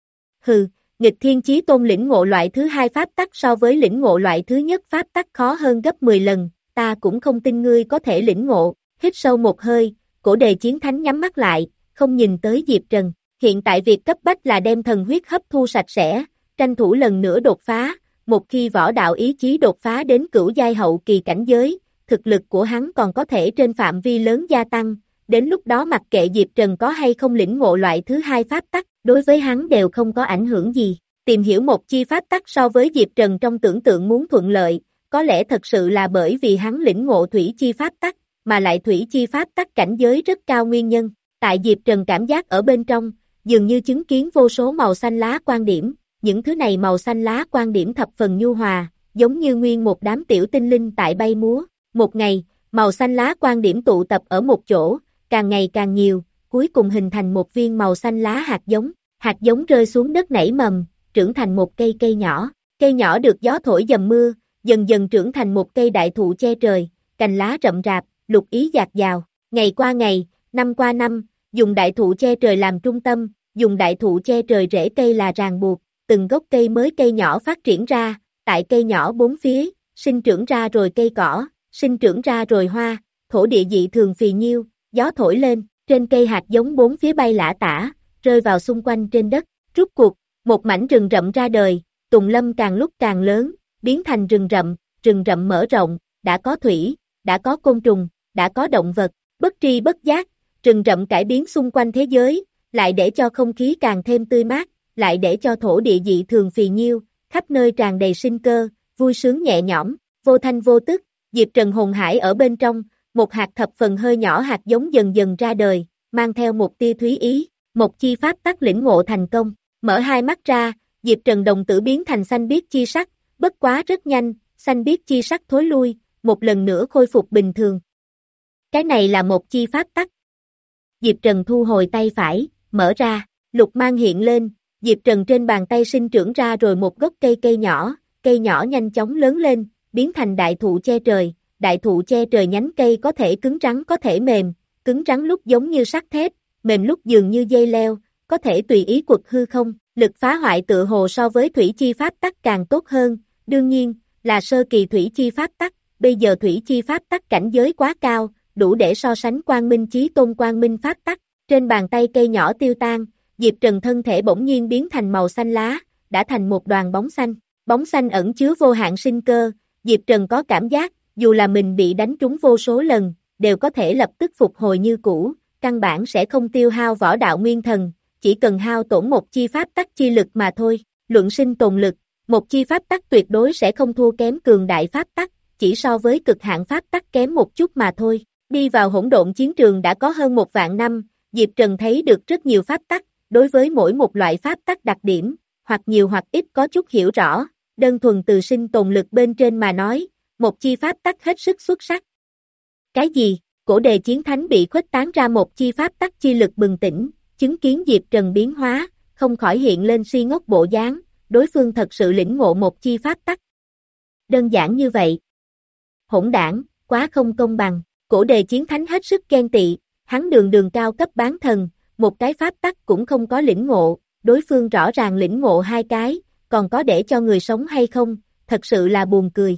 Hừ, nghịch thiên chí tôn lĩnh ngộ loại thứ hai pháp tắc so với lĩnh ngộ loại thứ nhất pháp tắc khó hơn gấp mười lần, ta cũng không tin ngươi có thể lĩnh ngộ, hít sâu một hơi, Cổ Đề Chiến Thánh nhắm mắt lại, không nhìn tới Diệp Trần, hiện tại việc cấp bách là đem thần huyết hấp thu sạch sẽ, tranh thủ lần nữa đột phá, một khi võ đạo ý chí đột phá đến cửu giai hậu kỳ cảnh giới, thực lực của hắn còn có thể trên phạm vi lớn gia tăng, đến lúc đó mặc kệ Diệp Trần có hay không lĩnh ngộ loại thứ hai pháp tắc, đối với hắn đều không có ảnh hưởng gì, tìm hiểu một chi pháp tắc so với Diệp Trần trong tưởng tượng muốn thuận lợi, có lẽ thật sự là bởi vì hắn lĩnh ngộ thủy chi pháp tắc, mà lại thủy chi pháp tắc cảnh giới rất cao nguyên nhân, tại Diệp Trần cảm giác ở bên trong, dường như chứng kiến vô số màu xanh lá quan điểm, những thứ này màu xanh lá quan điểm thập phần nhu hòa, giống như nguyên một đám tiểu tinh linh tại bay múa, một ngày, màu xanh lá quan điểm tụ tập ở một chỗ, càng ngày càng nhiều, cuối cùng hình thành một viên màu xanh lá hạt giống, hạt giống rơi xuống đất nảy mầm, trưởng thành một cây cây nhỏ, cây nhỏ được gió thổi dầm mưa, dần dần trưởng thành một cây đại thụ che trời, cành lá rậm rạp, lục ý dạt dào, ngày qua ngày, năm qua năm, dùng đại thụ che trời làm trung tâm, dùng đại thụ che trời rễ cây là ràng buộc, từng gốc cây mới cây nhỏ phát triển ra, tại cây nhỏ bốn phía, sinh trưởng ra rồi cây cỏ, sinh trưởng ra rồi hoa, thổ địa dị thường phì nhiêu, gió thổi lên, trên cây hạt giống bốn phía bay lả tả, rơi vào xung quanh trên đất, rút cuộc, một mảnh rừng rậm ra đời, tùng lâm càng lúc càng lớn, biến thành rừng rậm, rừng rậm mở rộng, đã có thủy, đã có côn trùng, đã có động vật, bất tri bất giác, rừng rậm cải biến xung quanh thế giới, lại để cho không khí càng thêm tươi mát, lại để cho thổ địa dị thường phì nhiêu, khắp nơi tràn đầy sinh cơ, vui sướng nhẹ nhõm, vô thanh vô tức, Diệp Trần hồn hải ở bên trong, một hạt thập phần hơi nhỏ hạt giống dần dần ra đời, mang theo một tia thúy ý, một chi pháp tắc lĩnh ngộ thành công, mở hai mắt ra, Diệp Trần đồng tử biến thành xanh biếc chi sắc, bất quá rất nhanh, xanh biếc chi sắc thối lui, một lần nữa khôi phục bình thường. Cái này là một chi pháp tắc. Diệp Trần thu hồi tay phải, mở ra, lục mang hiện lên, Diệp Trần trên bàn tay sinh trưởng ra rồi một gốc cây cây nhỏ, cây nhỏ nhanh chóng lớn lên, biến thành đại thụ che trời, đại thụ che trời nhánh cây có thể cứng rắn có thể mềm, cứng rắn lúc giống như sắt thép, mềm lúc dường như dây leo, có thể tùy ý quật hư không, lực phá hoại tựa hồ so với thủy chi pháp tắc càng tốt hơn, đương nhiên, là sơ kỳ thủy chi pháp tắc, bây giờ thủy chi pháp tắc cảnh giới quá cao, đủ để so sánh quang minh chí tôn quang minh pháp tắc, trên bàn tay cây nhỏ tiêu tan, Diệp Trần thân thể bỗng nhiên biến thành màu xanh lá, đã thành một đoàn bóng xanh, bóng xanh ẩn chứa vô hạn sinh cơ, Diệp Trần có cảm giác, dù là mình bị đánh trúng vô số lần, đều có thể lập tức phục hồi như cũ, căn bản sẽ không tiêu hao võ đạo nguyên thần, chỉ cần hao tổn một chi pháp tắc chi lực mà thôi, luận sinh tồn lực, một chi pháp tắc tuyệt đối sẽ không thua kém cường đại pháp tắc, chỉ so với cực hạn pháp tắc kém một chút mà thôi. Đi vào hỗn độn chiến trường đã có hơn một vạn năm, Diệp Trần thấy được rất nhiều pháp tắc, đối với mỗi một loại pháp tắc đặc điểm, hoặc nhiều hoặc ít có chút hiểu rõ, đơn thuần từ sinh tồn lực bên trên mà nói, một chi pháp tắc hết sức xuất sắc. Cái gì? Cổ đề chiến thánh bị khuếch tán ra một chi pháp tắc chi lực bừng tỉnh, chứng kiến Diệp Trần biến hóa, không khỏi hiện lên si ngốc bộ dáng, đối phương thật sự lĩnh ngộ một chi pháp tắc. Đơn giản như vậy. Hỗn đảng, quá không công bằng. Cổ đề chiến thánh hết sức ghen tị, hắn đường đường cao cấp bán thần, một cái pháp tắc cũng không có lĩnh ngộ, đối phương rõ ràng lĩnh ngộ hai cái, còn có để cho người sống hay không, thật sự là buồn cười.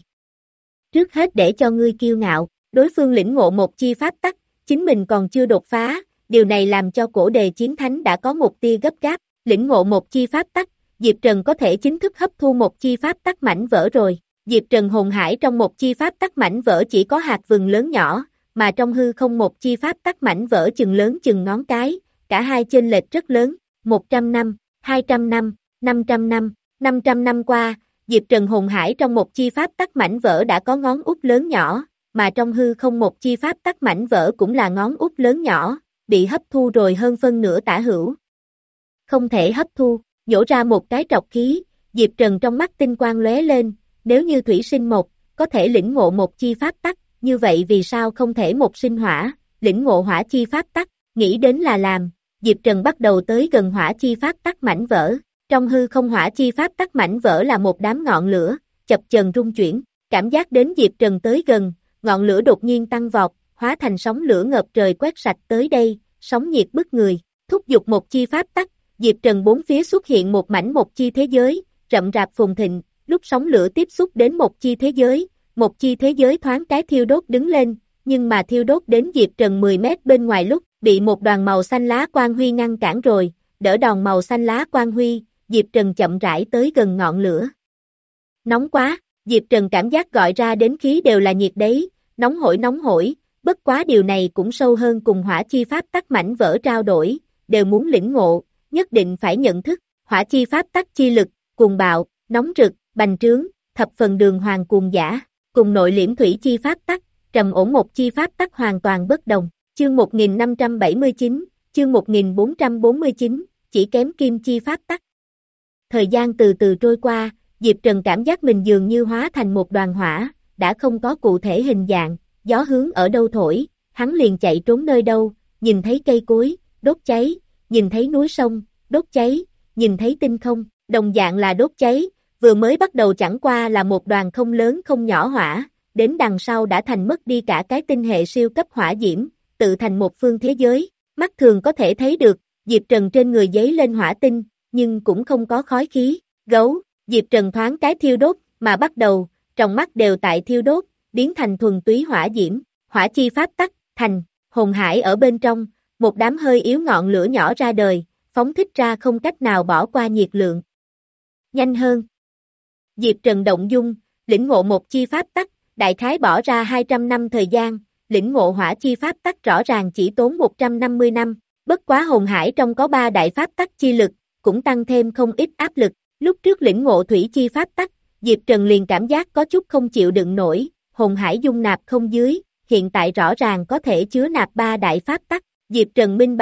Trước hết để cho ngươi kiêu ngạo, đối phương lĩnh ngộ một chi pháp tắc, chính mình còn chưa đột phá, điều này làm cho cổ đề chiến thánh đã có một tia gấp gáp, lĩnh ngộ một chi pháp tắc, Diệp Trần có thể chính thức hấp thu một chi pháp tắc mảnh vỡ rồi, Diệp Trần hồn hải trong một chi pháp tắc mảnh vỡ chỉ có hạt vừng lớn nhỏ, mà trong hư không một chi pháp tắc mảnh vỡ chừng lớn chừng ngón cái, cả hai chênh lệch rất lớn, một trăm năm, hai trăm năm, năm trăm năm, năm trăm năm qua, Diệp Trần hồn hải trong một chi pháp tắc mảnh vỡ đã có ngón út lớn nhỏ, mà trong hư không một chi pháp tắc mảnh vỡ cũng là ngón út lớn nhỏ, bị hấp thu rồi hơn phân nửa tả hữu. Không thể hấp thu, nhổ ra một cái trọc khí, Diệp Trần trong mắt tinh quang lóe lên, nếu như thủy sinh một, có thể lĩnh ngộ một chi pháp tắc, như vậy vì sao không thể một sinh hỏa, lĩnh ngộ hỏa chi pháp tắc, nghĩ đến là làm, Diệp Trần bắt đầu tới gần hỏa chi pháp tắc mảnh vỡ, trong hư không hỏa chi pháp tắc mảnh vỡ là một đám ngọn lửa, chập chờn rung chuyển, cảm giác đến Diệp Trần tới gần, ngọn lửa đột nhiên tăng vọt, hóa thành sóng lửa ngập trời quét sạch tới đây, sóng nhiệt bức người, thúc giục một chi pháp tắc, Diệp Trần bốn phía xuất hiện một mảnh một chi thế giới, rậm rạp phồn thịnh, lúc sóng lửa tiếp xúc đến một chi thế giới, một chi thế giới thoáng cái thiêu đốt đứng lên, nhưng mà thiêu đốt đến Diệp Trần mười mét bên ngoài lúc, bị một đoàn màu xanh lá quang huy ngăn cản rồi, đỡ đòn màu xanh lá quang huy, Diệp Trần chậm rãi tới gần ngọn lửa. Nóng quá, Diệp Trần cảm giác gọi ra đến khí đều là nhiệt đấy, nóng hổi nóng hổi, bất quá điều này cũng sâu hơn cùng hỏa chi pháp tắc mảnh vỡ trao đổi, đều muốn lĩnh ngộ, nhất định phải nhận thức, hỏa chi pháp tắc chi lực, cuồng bạo, nóng rực, bành trướng, thập phần đường hoàng cuồng giả, cùng nội liễm thủy chi pháp tắc, trầm ổn một chi pháp tắc hoàn toàn bất đồng, chương một nghìn năm trăm bảy mươi chín, chương một nghìn bốn trăm bốn mươi chín, chỉ kém kim chi pháp tắc. Thời gian từ từ trôi qua, Diệp Trần cảm giác mình dường như hóa thành một đoàn hỏa, đã không có cụ thể hình dạng, gió hướng ở đâu thổi, hắn liền chạy trốn nơi đâu, nhìn thấy cây cối, đốt cháy, nhìn thấy núi sông, đốt cháy, nhìn thấy tinh không, đồng dạng là đốt cháy, vừa mới bắt đầu chẳng qua là một đoàn không lớn không nhỏ hỏa, đến đằng sau đã thành mất đi cả cái tinh hệ siêu cấp hỏa diễm, tự thành một phương thế giới, mắt thường có thể thấy được, Diệp Trần trên người giấy lên hỏa tinh, nhưng cũng không có khói khí, gấu, Diệp Trần thoáng cái thiêu đốt, mà bắt đầu, trong mắt đều tại thiêu đốt, biến thành thuần túy hỏa diễm, hỏa chi pháp tắc, thành, hồn hải ở bên trong, một đám hơi yếu ngọn lửa nhỏ ra đời, phóng thích ra không cách nào bỏ qua nhiệt lượng. Nhanh hơn. Diệp Trần động dung, lĩnh ngộ một chi pháp tắc, đại khái bỏ ra hai trăm năm thời gian, lĩnh ngộ hỏa chi pháp tắc rõ ràng chỉ tốn một trăm năm mươi năm, bất quá hồn hải trong có ba đại pháp tắc chi lực, cũng tăng thêm không ít áp lực, lúc trước lĩnh ngộ thủy chi pháp tắc, Diệp Trần liền cảm giác có chút không chịu đựng nổi, hồn hải dung nạp không dưới, hiện tại rõ ràng có thể chứa nạp ba đại pháp tắc, Diệp Trần minh bạch,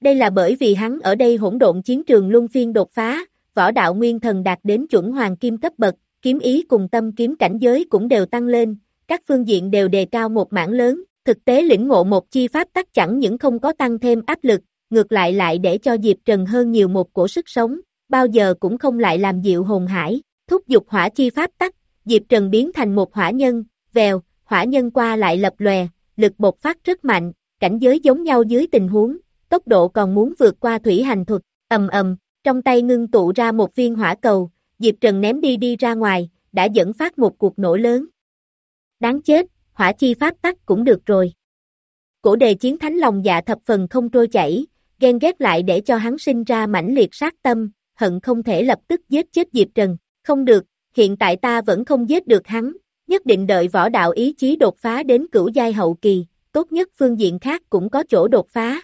Đây là bởi vì hắn ở đây hỗn độn chiến trường luân phiên đột phá, võ đạo nguyên thần đạt đến chuẩn hoàng kim cấp bậc, kiếm ý cùng tâm kiếm cảnh giới cũng đều tăng lên, các phương diện đều đề cao một mảng lớn, thực tế lĩnh ngộ một chi pháp tắc chẳng những không có tăng thêm áp lực, ngược lại lại để cho Diệp Trần hơn nhiều một cổ sức sống, bao giờ cũng không lại làm dịu hồn hải, thúc giục hỏa chi pháp tắc, Diệp Trần biến thành một hỏa nhân, vèo, hỏa nhân qua lại lập lòe, lực bộc phát rất mạnh, cảnh giới giống nhau dưới tình huống, tốc độ còn muốn vượt qua thủy hành thuật, ầm ầm, trong tay ngưng tụ ra một viên hỏa cầu, Diệp Trần ném đi đi ra ngoài, đã dẫn phát một cuộc nổ lớn. Đáng chết, hỏa chi pháp tắc cũng được rồi. Cổ đề chiến thánh lòng dạ thập phần không trôi chảy, ghen ghét lại để cho hắn sinh ra mãnh liệt sát tâm, hận không thể lập tức giết chết Diệp Trần, không được, hiện tại ta vẫn không giết được hắn, nhất định đợi võ đạo ý chí đột phá đến cửu giai hậu kỳ, tốt nhất phương diện khác cũng có chỗ đột phá.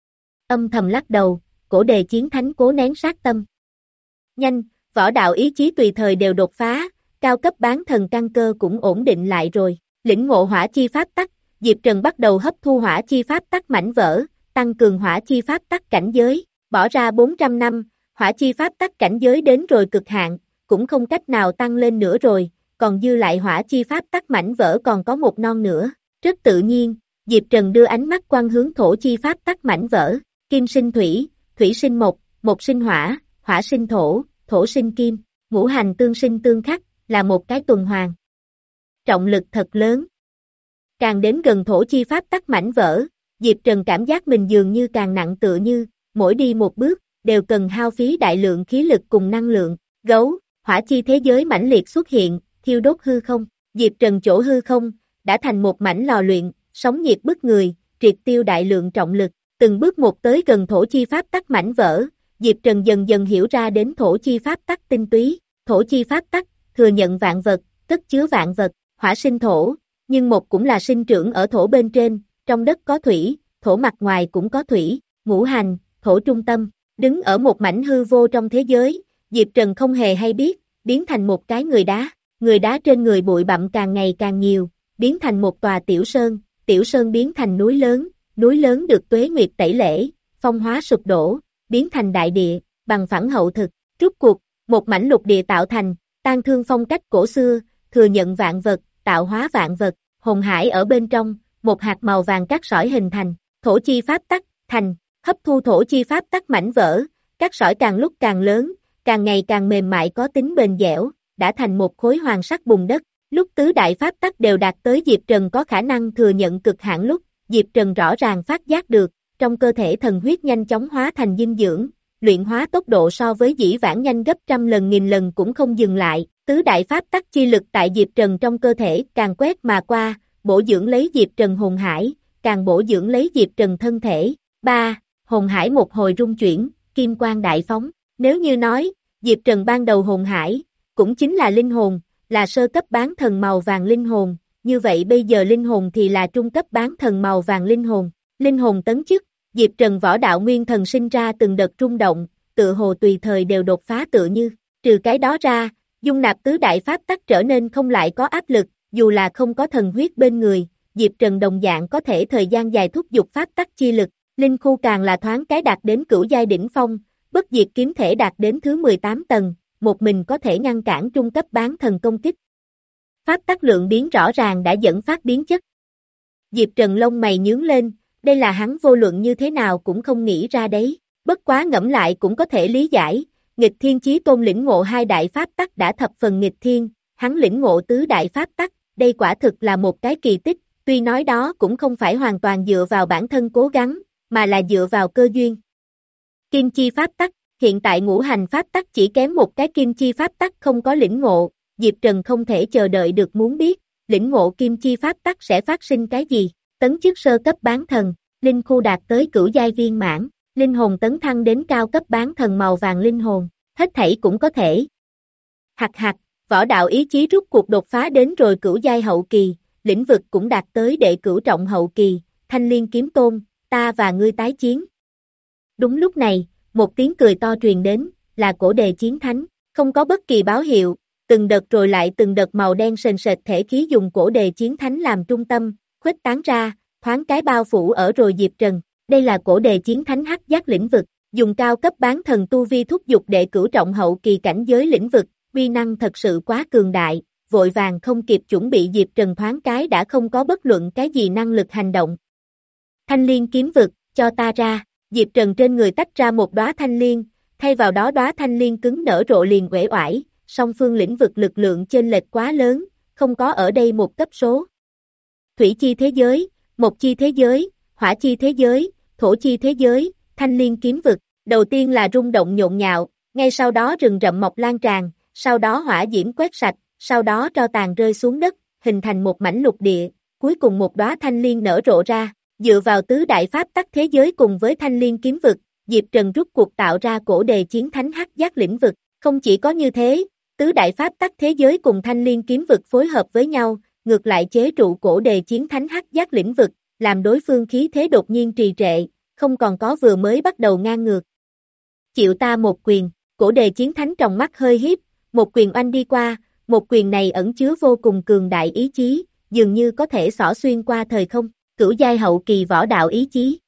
Âm thầm lắc đầu, cổ đề chiến thánh cố nén sát tâm. Nhanh, võ đạo ý chí tùy thời đều đột phá, cao cấp bán thần căn cơ cũng ổn định lại rồi, lĩnh ngộ hỏa chi pháp tắc, Diệp Trần bắt đầu hấp thu hỏa chi pháp tắc mảnh vỡ, tăng cường hỏa chi pháp tắc cảnh giới, bỏ ra bốn trăm năm, hỏa chi pháp tắc cảnh giới đến rồi cực hạn, cũng không cách nào tăng lên nữa rồi, còn dư lại hỏa chi pháp tắc mảnh vỡ còn có một non nữa, rất tự nhiên, Diệp Trần đưa ánh mắt quan hướng thổ chi pháp tắc mảnh vỡ, kim sinh thủy, thủy sinh mộc, mộc sinh hỏa, hỏa sinh thổ, thổ sinh kim, ngũ hành tương sinh tương khắc, là một cái tuần hoàn. Trọng lực thật lớn. Càng đến gần thổ chi pháp tắc mảnh vỡ, Diệp Trần cảm giác mình dường như càng nặng tựa như, mỗi đi một bước, đều cần hao phí đại lượng khí lực cùng năng lượng, gấu, hỏa chi thế giới mãnh liệt xuất hiện, thiêu đốt hư không, Diệp Trần chỗ hư không, đã thành một mảnh lò luyện, sóng nhiệt bức người, triệt tiêu đại lượng trọng lực, từng bước một tới gần thổ chi pháp tắc mảnh vỡ, Diệp Trần dần dần hiểu ra đến thổ chi pháp tắc tinh túy, thổ chi pháp tắc, thừa nhận vạn vật, cất chứa vạn vật, hỏa sinh thổ, nhưng một cũng là sinh trưởng ở thổ bên trên, trong đất có thủy, thổ mặt ngoài cũng có thủy, ngũ hành, thổ trung tâm, đứng ở một mảnh hư vô trong thế giới, Diệp Trần không hề hay biết, biến thành một cái người đá, người đá trên người bụi bặm càng ngày càng nhiều, biến thành một tòa tiểu sơn, tiểu sơn biến thành núi lớn, núi lớn được tuế nguyệt tẩy lễ, phong hóa sụp đổ, biến thành đại địa, bằng phẳng hậu thực, rút cuộc, một mảnh lục địa tạo thành, tan thương phong cách cổ xưa, thừa nhận vạn vật, tạo hóa vạn vật, hồn hải ở bên trong, một hạt màu vàng cát sỏi hình thành, thổ chi pháp tắc, thành, hấp thu thổ chi pháp tắc mảnh vỡ, cát sỏi càng lúc càng lớn, càng ngày càng mềm mại có tính bền dẻo, đã thành một khối hoàng sắc bùn đất, lúc tứ đại pháp tắc đều đạt tới Diệp Trần có khả năng thừa nhận cực hạn lúc, Diệp Trần rõ ràng phát giác được, trong cơ thể thần huyết nhanh chóng hóa thành dinh dưỡng, luyện hóa tốc độ so với dĩ vãng nhanh gấp trăm lần nghìn lần cũng không dừng lại, tứ đại pháp tắc chi lực tại Diệp Trần trong cơ thể càng quét mà qua, bổ dưỡng lấy Diệp Trần hồn hải, càng bổ dưỡng lấy Diệp Trần thân thể. ba. Hồn hải một hồi rung chuyển, kim quang đại phóng, nếu như nói, Diệp Trần ban đầu hồn hải, cũng chính là linh hồn, là sơ cấp bán thần màu vàng linh hồn, như vậy bây giờ linh hồn thì là trung cấp bán thần màu vàng linh hồn, linh hồn tấn chức, Diệp Trần võ đạo nguyên thần sinh ra từng đợt rung động, tự hồ tùy thời đều đột phá tựa như, trừ cái đó ra, dung nạp tứ đại pháp tắc trở nên không lại có áp lực, dù là không có thần huyết bên người, Diệp Trần đồng dạng có thể thời gian dài thúc giục pháp tắc chi lực, linh khu càng là thoáng cái đạt đến cửu giai đỉnh phong, bất diệt kiếm thể đạt đến thứ mười tám tầng, một mình có thể ngăn cản trung cấp bán thần công kích. Pháp tắc lượng biến rõ ràng đã dẫn phát biến chất. Diệp Trần lông mày nhướng lên, đây là hắn vô luận như thế nào cũng không nghĩ ra đấy, bất quá ngẫm lại cũng có thể lý giải, nghịch thiên chí tôn lĩnh ngộ hai đại pháp tắc đã thập phần nghịch thiên, hắn lĩnh ngộ tứ đại pháp tắc, đây quả thực là một cái kỳ tích, tuy nói đó cũng không phải hoàn toàn dựa vào bản thân cố gắng, mà là dựa vào cơ duyên. Kim chi pháp tắc, hiện tại ngũ hành pháp tắc chỉ kém một cái kim chi pháp tắc không có lĩnh ngộ, Diệp Trần không thể chờ đợi được muốn biết, lĩnh ngộ kim chi pháp tắc sẽ phát sinh cái gì, tấn chức sơ cấp bán thần, linh khu đạt tới cửu giai viên mãn, linh hồn tấn thăng đến cao cấp bán thần màu vàng linh hồn, hết thảy cũng có thể. Hạt hạt, võ đạo ý chí rút cuộc đột phá đến rồi cửu giai hậu kỳ, lĩnh vực cũng đạt tới đệ cửu trọng hậu kỳ, Thanh Liên kiếm tôn, ta và ngươi tái chiến. Đúng lúc này, một tiếng cười to truyền đến, là cổ đề chiến thánh, không có bất kỳ báo hiệu, từng đợt rồi lại từng đợt màu đen sền sệt thể khí dùng cổ đề chiến thánh làm trung tâm, khuếch tán ra, thoáng cái bao phủ ở rồi Diệp Trần, Đây là cổ đề chiến thánh hắc giác lĩnh vực, dùng cao cấp bán thần tu vi thúc giục đệ cửu trọng hậu kỳ cảnh giới lĩnh vực, uy năng thật sự quá cường đại, vội vàng không kịp chuẩn bị Diệp Trần thoáng cái đã không có bất luận cái gì năng lực hành động. Thanh liên kiếm vực, cho ta ra, Diệp Trần trên người tách ra một đóa thanh liên, thay vào đó đóa thanh liên cứng nở rộ liền uể oải, song phương lĩnh vực lực lượng chênh lệch quá lớn, không có ở đây một cấp số. Thủy chi thế giới, mộc chi thế giới, hỏa chi thế giới, thổ chi thế giới, thanh liên kiếm vực, đầu tiên là rung động nhộn nhạo, ngay sau đó rừng rậm mọc lan tràn, sau đó hỏa diễm quét sạch, sau đó tro tàn rơi xuống đất, hình thành một mảnh lục địa, cuối cùng một đóa thanh liên nở rộ ra, dựa vào tứ đại pháp tắc thế giới cùng với thanh liên kiếm vực, Diệp Trần rút cuộc tạo ra cổ đề chiến thánh hắc giác lĩnh vực, không chỉ có như thế, tứ đại pháp tắc thế giới cùng thanh liên kiếm vực phối hợp với nhau, ngược lại chế trụ cổ đề chiến thánh hắc giác lĩnh vực, làm đối phương khí thế đột nhiên trì trệ, không còn có vừa mới bắt đầu ngang ngược. Chịu ta một quyền, cổ đề chiến thánh trong mắt hơi hiếp, một quyền oanh đi qua, một quyền này ẩn chứa vô cùng cường đại ý chí, dường như có thể xỏ xuyên qua thời không, cửu giai hậu kỳ võ đạo ý chí.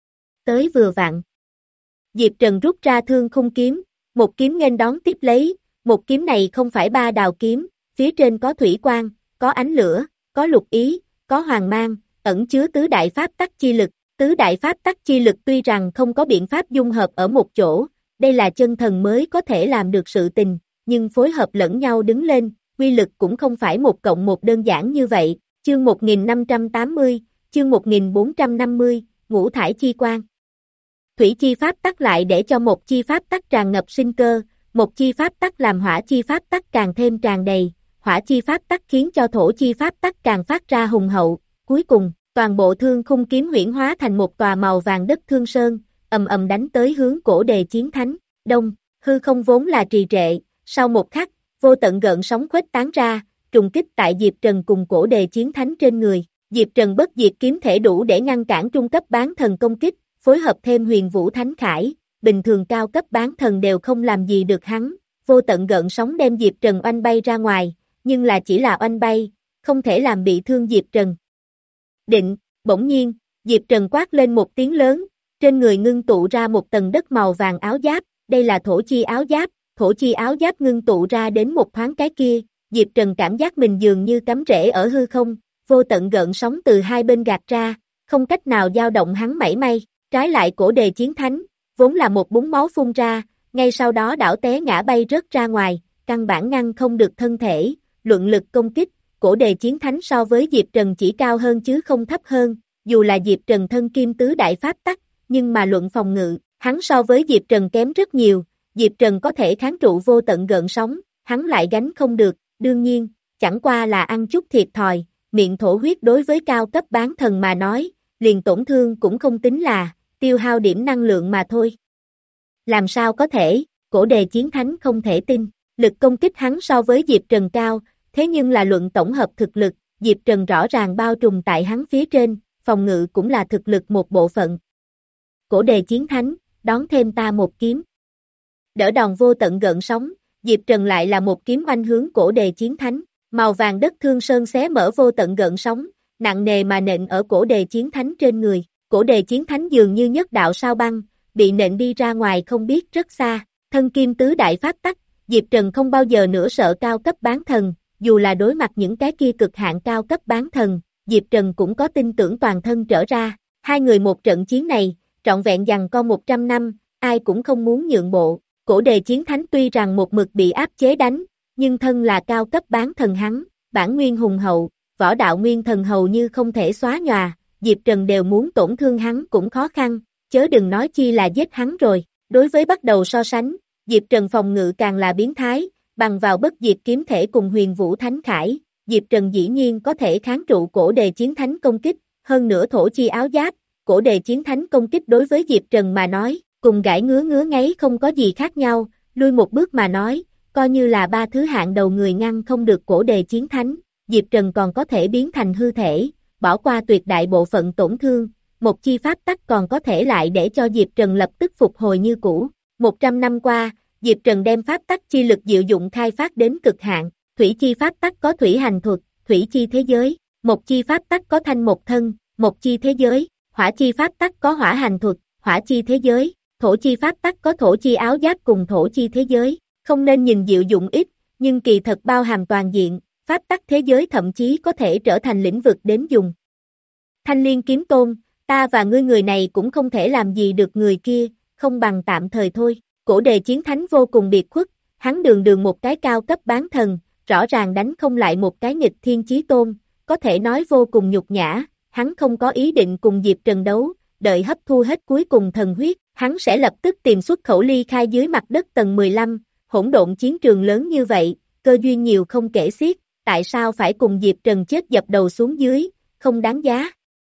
Tới vừa vặn. Diệp Trần rút ra thương khung kiếm, một kiếm nghênh đón tiếp lấy, một kiếm này không phải ba đào kiếm, phía trên có thủy quang, có ánh lửa, có lục ý, có hoàng mang, ẩn chứa tứ đại pháp tắc chi lực. Tứ đại pháp tắc chi lực tuy rằng không có biện pháp dung hợp ở một chỗ, đây là chân thần mới có thể làm được sự tình, nhưng phối hợp lẫn nhau đứng lên, quy lực cũng không phải một cộng một đơn giản như vậy. Chương một nghìn năm trăm tám mươi, chương một nghìn bốn trăm năm mươi, ngũ thải chi quang. Thủy chi pháp tắc lại để cho một chi pháp tắc tràn ngập sinh cơ, một chi pháp tắc làm hỏa chi pháp tắc càng thêm tràn đầy, hỏa chi pháp tắc khiến cho thổ chi pháp tắc càng phát ra hùng hậu, cuối cùng, toàn bộ thương khung kiếm huyễn hóa thành một tòa màu vàng đất thương sơn, ầm ầm đánh tới hướng cổ đề chiến thánh, đông, hư không vốn là trì trệ, sau một khắc, vô tận gợn sóng khuếch tán ra, trùng kích tại Diệp Trần cùng cổ đề chiến thánh trên người, Diệp Trần bất diệt kiếm thể đủ để ngăn cản trung cấp bán thần công kích, phối hợp thêm huyền vũ thánh khải, bình thường cao cấp bán thần đều không làm gì được hắn, vô tận gợn sóng đem Diệp Trần oanh bay ra ngoài, nhưng là chỉ là oanh bay, không thể làm bị thương Diệp Trần. Định, bỗng nhiên, Diệp Trần quát lên một tiếng lớn, trên người ngưng tụ ra một tầng đất màu vàng áo giáp, đây là thổ chi áo giáp, thổ chi áo giáp ngưng tụ ra đến một thoáng cái kia, Diệp Trần cảm giác mình dường như cắm rễ ở hư không, vô tận gợn sóng từ hai bên gạt ra, không cách nào dao động hắn mảy may, trái lại cổ đề chiến thánh, vốn là một búng máu phun ra, ngay sau đó đảo té ngã bay rớt ra ngoài, căn bản ngăn không được thân thể, luận lực công kích, cổ đề chiến thánh so với Diệp Trần chỉ cao hơn chứ không thấp hơn, dù là Diệp Trần thân kim tứ đại pháp tắc, nhưng mà luận phòng ngự, hắn so với Diệp Trần kém rất nhiều, Diệp Trần có thể kháng trụ vô tận gợn sóng, hắn lại gánh không được, đương nhiên, chẳng qua là ăn chút thiệt thòi, miệng thổ huyết đối với cao cấp bán thần mà nói, liền tổn thương cũng không tính là, tiêu hao điểm năng lượng mà thôi. Làm sao có thể, cổ đề chiến thánh không thể tin, lực công kích hắn so với Diệp Trần cao, thế nhưng là luận tổng hợp thực lực, Diệp Trần rõ ràng bao trùm tại hắn phía trên, phòng ngự cũng là thực lực một bộ phận. Cổ đề chiến thánh, đón thêm ta một kiếm. Đỡ đòn vô tận gợn sóng, Diệp Trần lại là một kiếm oanh hướng cổ đề chiến thánh, màu vàng đất thương sơn xé mở vô tận gợn sóng, nặng nề mà nện ở cổ đề chiến thánh trên người, cổ đề chiến thánh dường như nhất đạo sao băng, bị nện đi ra ngoài không biết rất xa, thân kim tứ đại pháp tắc, Diệp Trần không bao giờ nữa sợ cao cấp bán thần, dù là đối mặt những cái kia cực hạn cao cấp bán thần, Diệp Trần cũng có tin tưởng toàn thân trở ra, hai người một trận chiến này, trọn vẹn giằng co một trăm năm, ai cũng không muốn nhượng bộ, cổ đề chiến thánh tuy rằng một mực bị áp chế đánh, nhưng thân là cao cấp bán thần hắn, bản nguyên hùng hậu, võ đạo nguyên thần hầu như không thể xóa nhòa, Diệp Trần đều muốn tổn thương hắn cũng khó khăn, chớ đừng nói chi là giết hắn rồi, đối với bắt đầu so sánh, Diệp Trần phòng ngự càng là biến thái, bằng vào bất diệt kiếm thể cùng huyền vũ thánh khải, Diệp Trần dĩ nhiên có thể kháng trụ cổ đề chiến thánh công kích, hơn nữa thổ chi áo giáp, cổ đề chiến thánh công kích đối với Diệp Trần mà nói, cùng gãi ngứa ngứa ngáy không có gì khác nhau, lui một bước mà nói, coi như là ba thứ hạng đầu người ngăn không được cổ đề chiến thánh, Diệp Trần còn có thể biến thành hư thể, bỏ qua tuyệt đại bộ phận tổn thương, một chi pháp tắc còn có thể lại để cho Diệp Trần lập tức phục hồi như cũ. Một trăm năm qua, Diệp Trần đem pháp tắc chi lực diệu dụng khai phát đến cực hạn, thủy chi pháp tắc có thủy hành thuật, thủy chi thế giới, một chi pháp tắc có thanh một thân, một chi thế giới, hỏa chi pháp tắc có hỏa hành thuật, hỏa chi thế giới, thổ chi pháp tắc có thổ chi áo giáp cùng thổ chi thế giới, không nên nhìn diệu dụng ít, nhưng kỳ thật bao hàm toàn diện, pháp tắc thế giới thậm chí có thể trở thành lĩnh vực đến dùng. Thanh Liên kiếm tôn, ta và ngươi người này cũng không thể làm gì được người kia, không bằng tạm thời thôi. Cổ Đề Chiến Thánh vô cùng biệt khuất, hắn đường đường một cái cao cấp bán thần, rõ ràng đánh không lại một cái nghịch thiên chí tôn, có thể nói vô cùng nhục nhã, hắn không có ý định cùng Diệp Trần đấu, đợi hấp thu hết cuối cùng thần huyết, hắn sẽ lập tức tìm xuất khẩu ly khai dưới mặt đất tầng mười lăm, hỗn độn chiến trường lớn như vậy, cơ duyên nhiều không kể xiết, tại sao phải cùng Diệp Trần chết dập đầu xuống dưới, không đáng giá.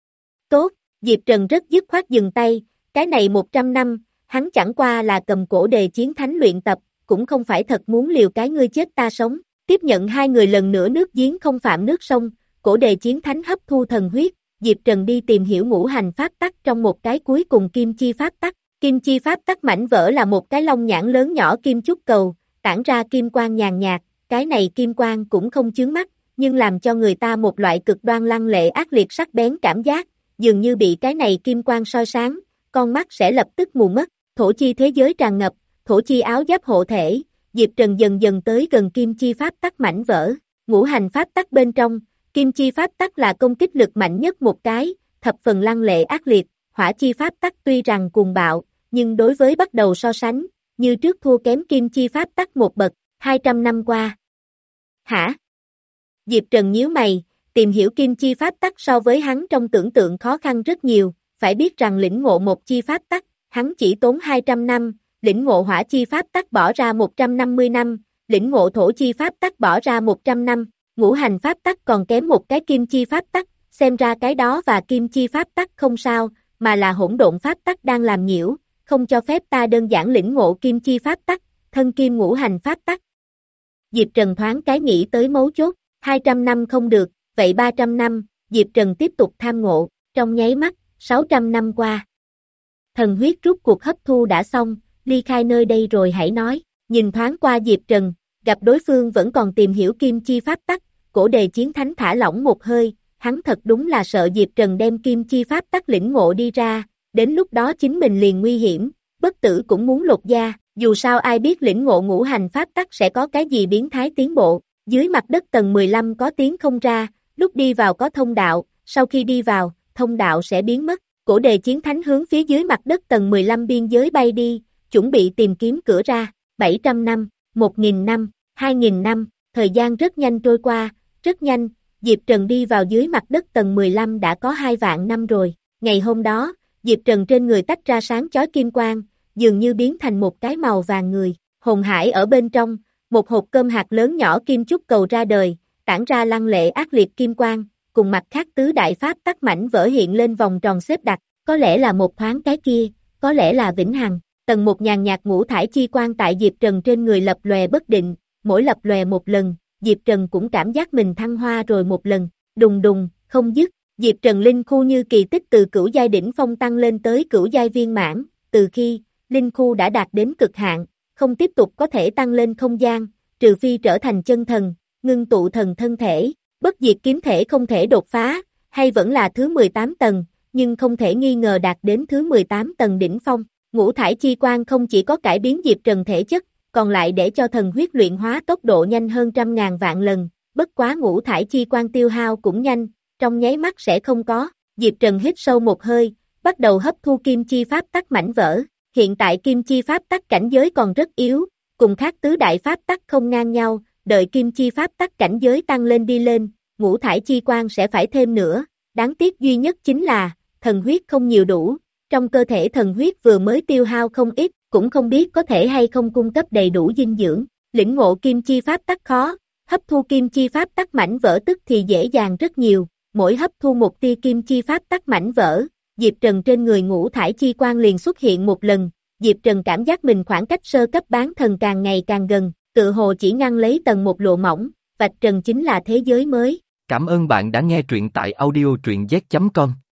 Tốt, Diệp Trần rất dứt khoát dừng tay, cái này một trăm năm, hắn chẳng qua là cầm Cổ Đề Chiến Thánh luyện tập, cũng không phải thật muốn liều cái ngươi chết ta sống. Tiếp nhận hai người lần nữa nước giếng không phạm nước sông, Cổ Đề Chiến Thánh hấp thu thần huyết, Diệp Trần đi tìm hiểu ngũ hành pháp tắc trong một cái cuối cùng kim chi pháp tắc. Kim chi pháp tắc mảnh vỡ là một cái long nhãn lớn nhỏ kim chúc cầu, tản ra kim quang nhàn nhạt, cái này kim quang cũng không chướng mắt, nhưng làm cho người ta một loại cực đoan lăng lệ ác liệt sắc bén cảm giác, dường như bị cái này kim quang soi sáng, con mắt sẽ lập tức mù mất. Thổ chi thế giới tràn ngập, thổ chi áo giáp hộ thể, Diệp Trần dần dần tới gần kim chi pháp tắc mảnh vỡ, ngũ hành pháp tắc bên trong, kim chi pháp tắc là công kích lực mạnh nhất một cái, thập phần lăng lệ ác liệt, hỏa chi pháp tắc tuy rằng cuồng bạo, nhưng đối với bắt đầu so sánh, như trước thua kém kim chi pháp tắc một bậc, hai trăm năm qua. Hả? Diệp Trần nhíu mày, tìm hiểu kim chi pháp tắc so với hắn trong tưởng tượng khó khăn rất nhiều, phải biết rằng lĩnh ngộ một chi pháp tắc, hắn chỉ tốn hai trăm năm, lĩnh ngộ hỏa chi pháp tắc bỏ ra một trăm năm mươi năm, lĩnh ngộ thổ chi pháp tắc bỏ ra một trăm năm, ngũ hành pháp tắc còn kém một cái kim chi pháp tắc, xem ra cái đó và kim chi pháp tắc không sao, mà là hỗn độn pháp tắc đang làm nhiễu, không cho phép ta đơn giản lĩnh ngộ kim chi pháp tắc, thân kim ngũ hành pháp tắc. Diệp Trần thoáng cái nghĩ tới mấu chốt, hai trăm năm không được, vậy ba trăm năm, Diệp Trần tiếp tục tham ngộ, trong nháy mắt, sáu trăm năm qua. Thần huyết rút cuộc hấp thu đã xong, ly khai nơi đây rồi hãy nói, nhìn thoáng qua Diệp Trần, gặp đối phương vẫn còn tìm hiểu kim chi pháp tắc, Cổ Đề Chiến Thánh thả lỏng một hơi, hắn thật đúng là sợ Diệp Trần đem kim chi pháp tắc lĩnh ngộ đi ra, đến lúc đó chính mình liền nguy hiểm, bất tử cũng muốn lột da, dù sao ai biết lĩnh ngộ ngũ hành pháp tắc sẽ có cái gì biến thái tiến bộ, dưới mặt đất tầng mười lăm có tiếng không ra, lúc đi vào có thông đạo, sau khi đi vào, thông đạo sẽ biến mất. Cổ Đề Chiến Thánh hướng phía dưới mặt đất tầng mười lăm biên giới bay đi, chuẩn bị tìm kiếm cửa ra, bảy trăm năm, một nghìn năm, hai nghìn năm, thời gian rất nhanh trôi qua, rất nhanh, Diệp Trần đi vào dưới mặt đất tầng mười lăm đã có hai vạn năm rồi, ngày hôm đó, Diệp Trần trên người tách ra sáng chói kim quang, dường như biến thành một cái màu vàng người, hồn hải ở bên trong, một hộp cơm hạt lớn nhỏ kim chúc cầu ra đời, tản ra lăng lệ ác liệt kim quang, cùng mặt khác tứ đại pháp tắc mảnh vỡ hiện lên vòng tròn xếp đặt, có lẽ là một thoáng cái kia, có lẽ là vĩnh hằng. Tầng một nhàn nhạt ngũ thải chi quang tại Diệp Trần trên người lập lòe bất định, mỗi lập lòe một lần, Diệp Trần cũng cảm giác mình thăng hoa rồi một lần, đùng đùng, không dứt, Diệp Trần linh khu như kỳ tích từ cửu giai đỉnh phong tăng lên tới cửu giai viên mãn, từ khi, linh khu đã đạt đến cực hạn, không tiếp tục có thể tăng lên không gian, trừ phi trở thành chân thần, ngưng tụ thần thân thể, bất diệt kiếm thể không thể đột phá, hay vẫn là thứ mười tám tầng, nhưng không thể nghi ngờ đạt đến thứ mười tám tầng đỉnh phong. Ngũ thải chi quang không chỉ có cải biến Diệp Trần thể chất, còn lại để cho thần huyết luyện hóa tốc độ nhanh hơn trăm ngàn vạn lần, bất quá ngũ thải chi quang tiêu hao cũng nhanh, trong nháy mắt sẽ không có. Diệp Trần hít sâu một hơi, bắt đầu hấp thu kim chi pháp tắc mảnh vỡ, hiện tại kim chi pháp tắc cảnh giới còn rất yếu, cùng khác tứ đại pháp tắc không ngang nhau, đợi kim chi pháp tắc cảnh giới tăng lên đi lên, ngũ thải chi quang sẽ phải thêm nữa, đáng tiếc duy nhất chính là, thần huyết không nhiều đủ. Trong cơ thể thần huyết vừa mới tiêu hao không ít, cũng không biết có thể hay không cung cấp đầy đủ dinh dưỡng. Lĩnh ngộ kim chi pháp tắc khó, hấp thu kim chi pháp tắc mảnh vỡ tức thì dễ dàng rất nhiều. Mỗi hấp thu một tia kim chi pháp tắc mảnh vỡ, Diệp Trần trên người ngũ thải chi quang liền xuất hiện một lần. Diệp Trần cảm giác mình khoảng cách sơ cấp bán thần càng ngày càng gần, tự hồ chỉ ngăn lấy tầng một lộ mỏng, vạch trần chính là thế giới mới. Cảm ơn bạn đã nghe truyện tại audio truyện z chấm com.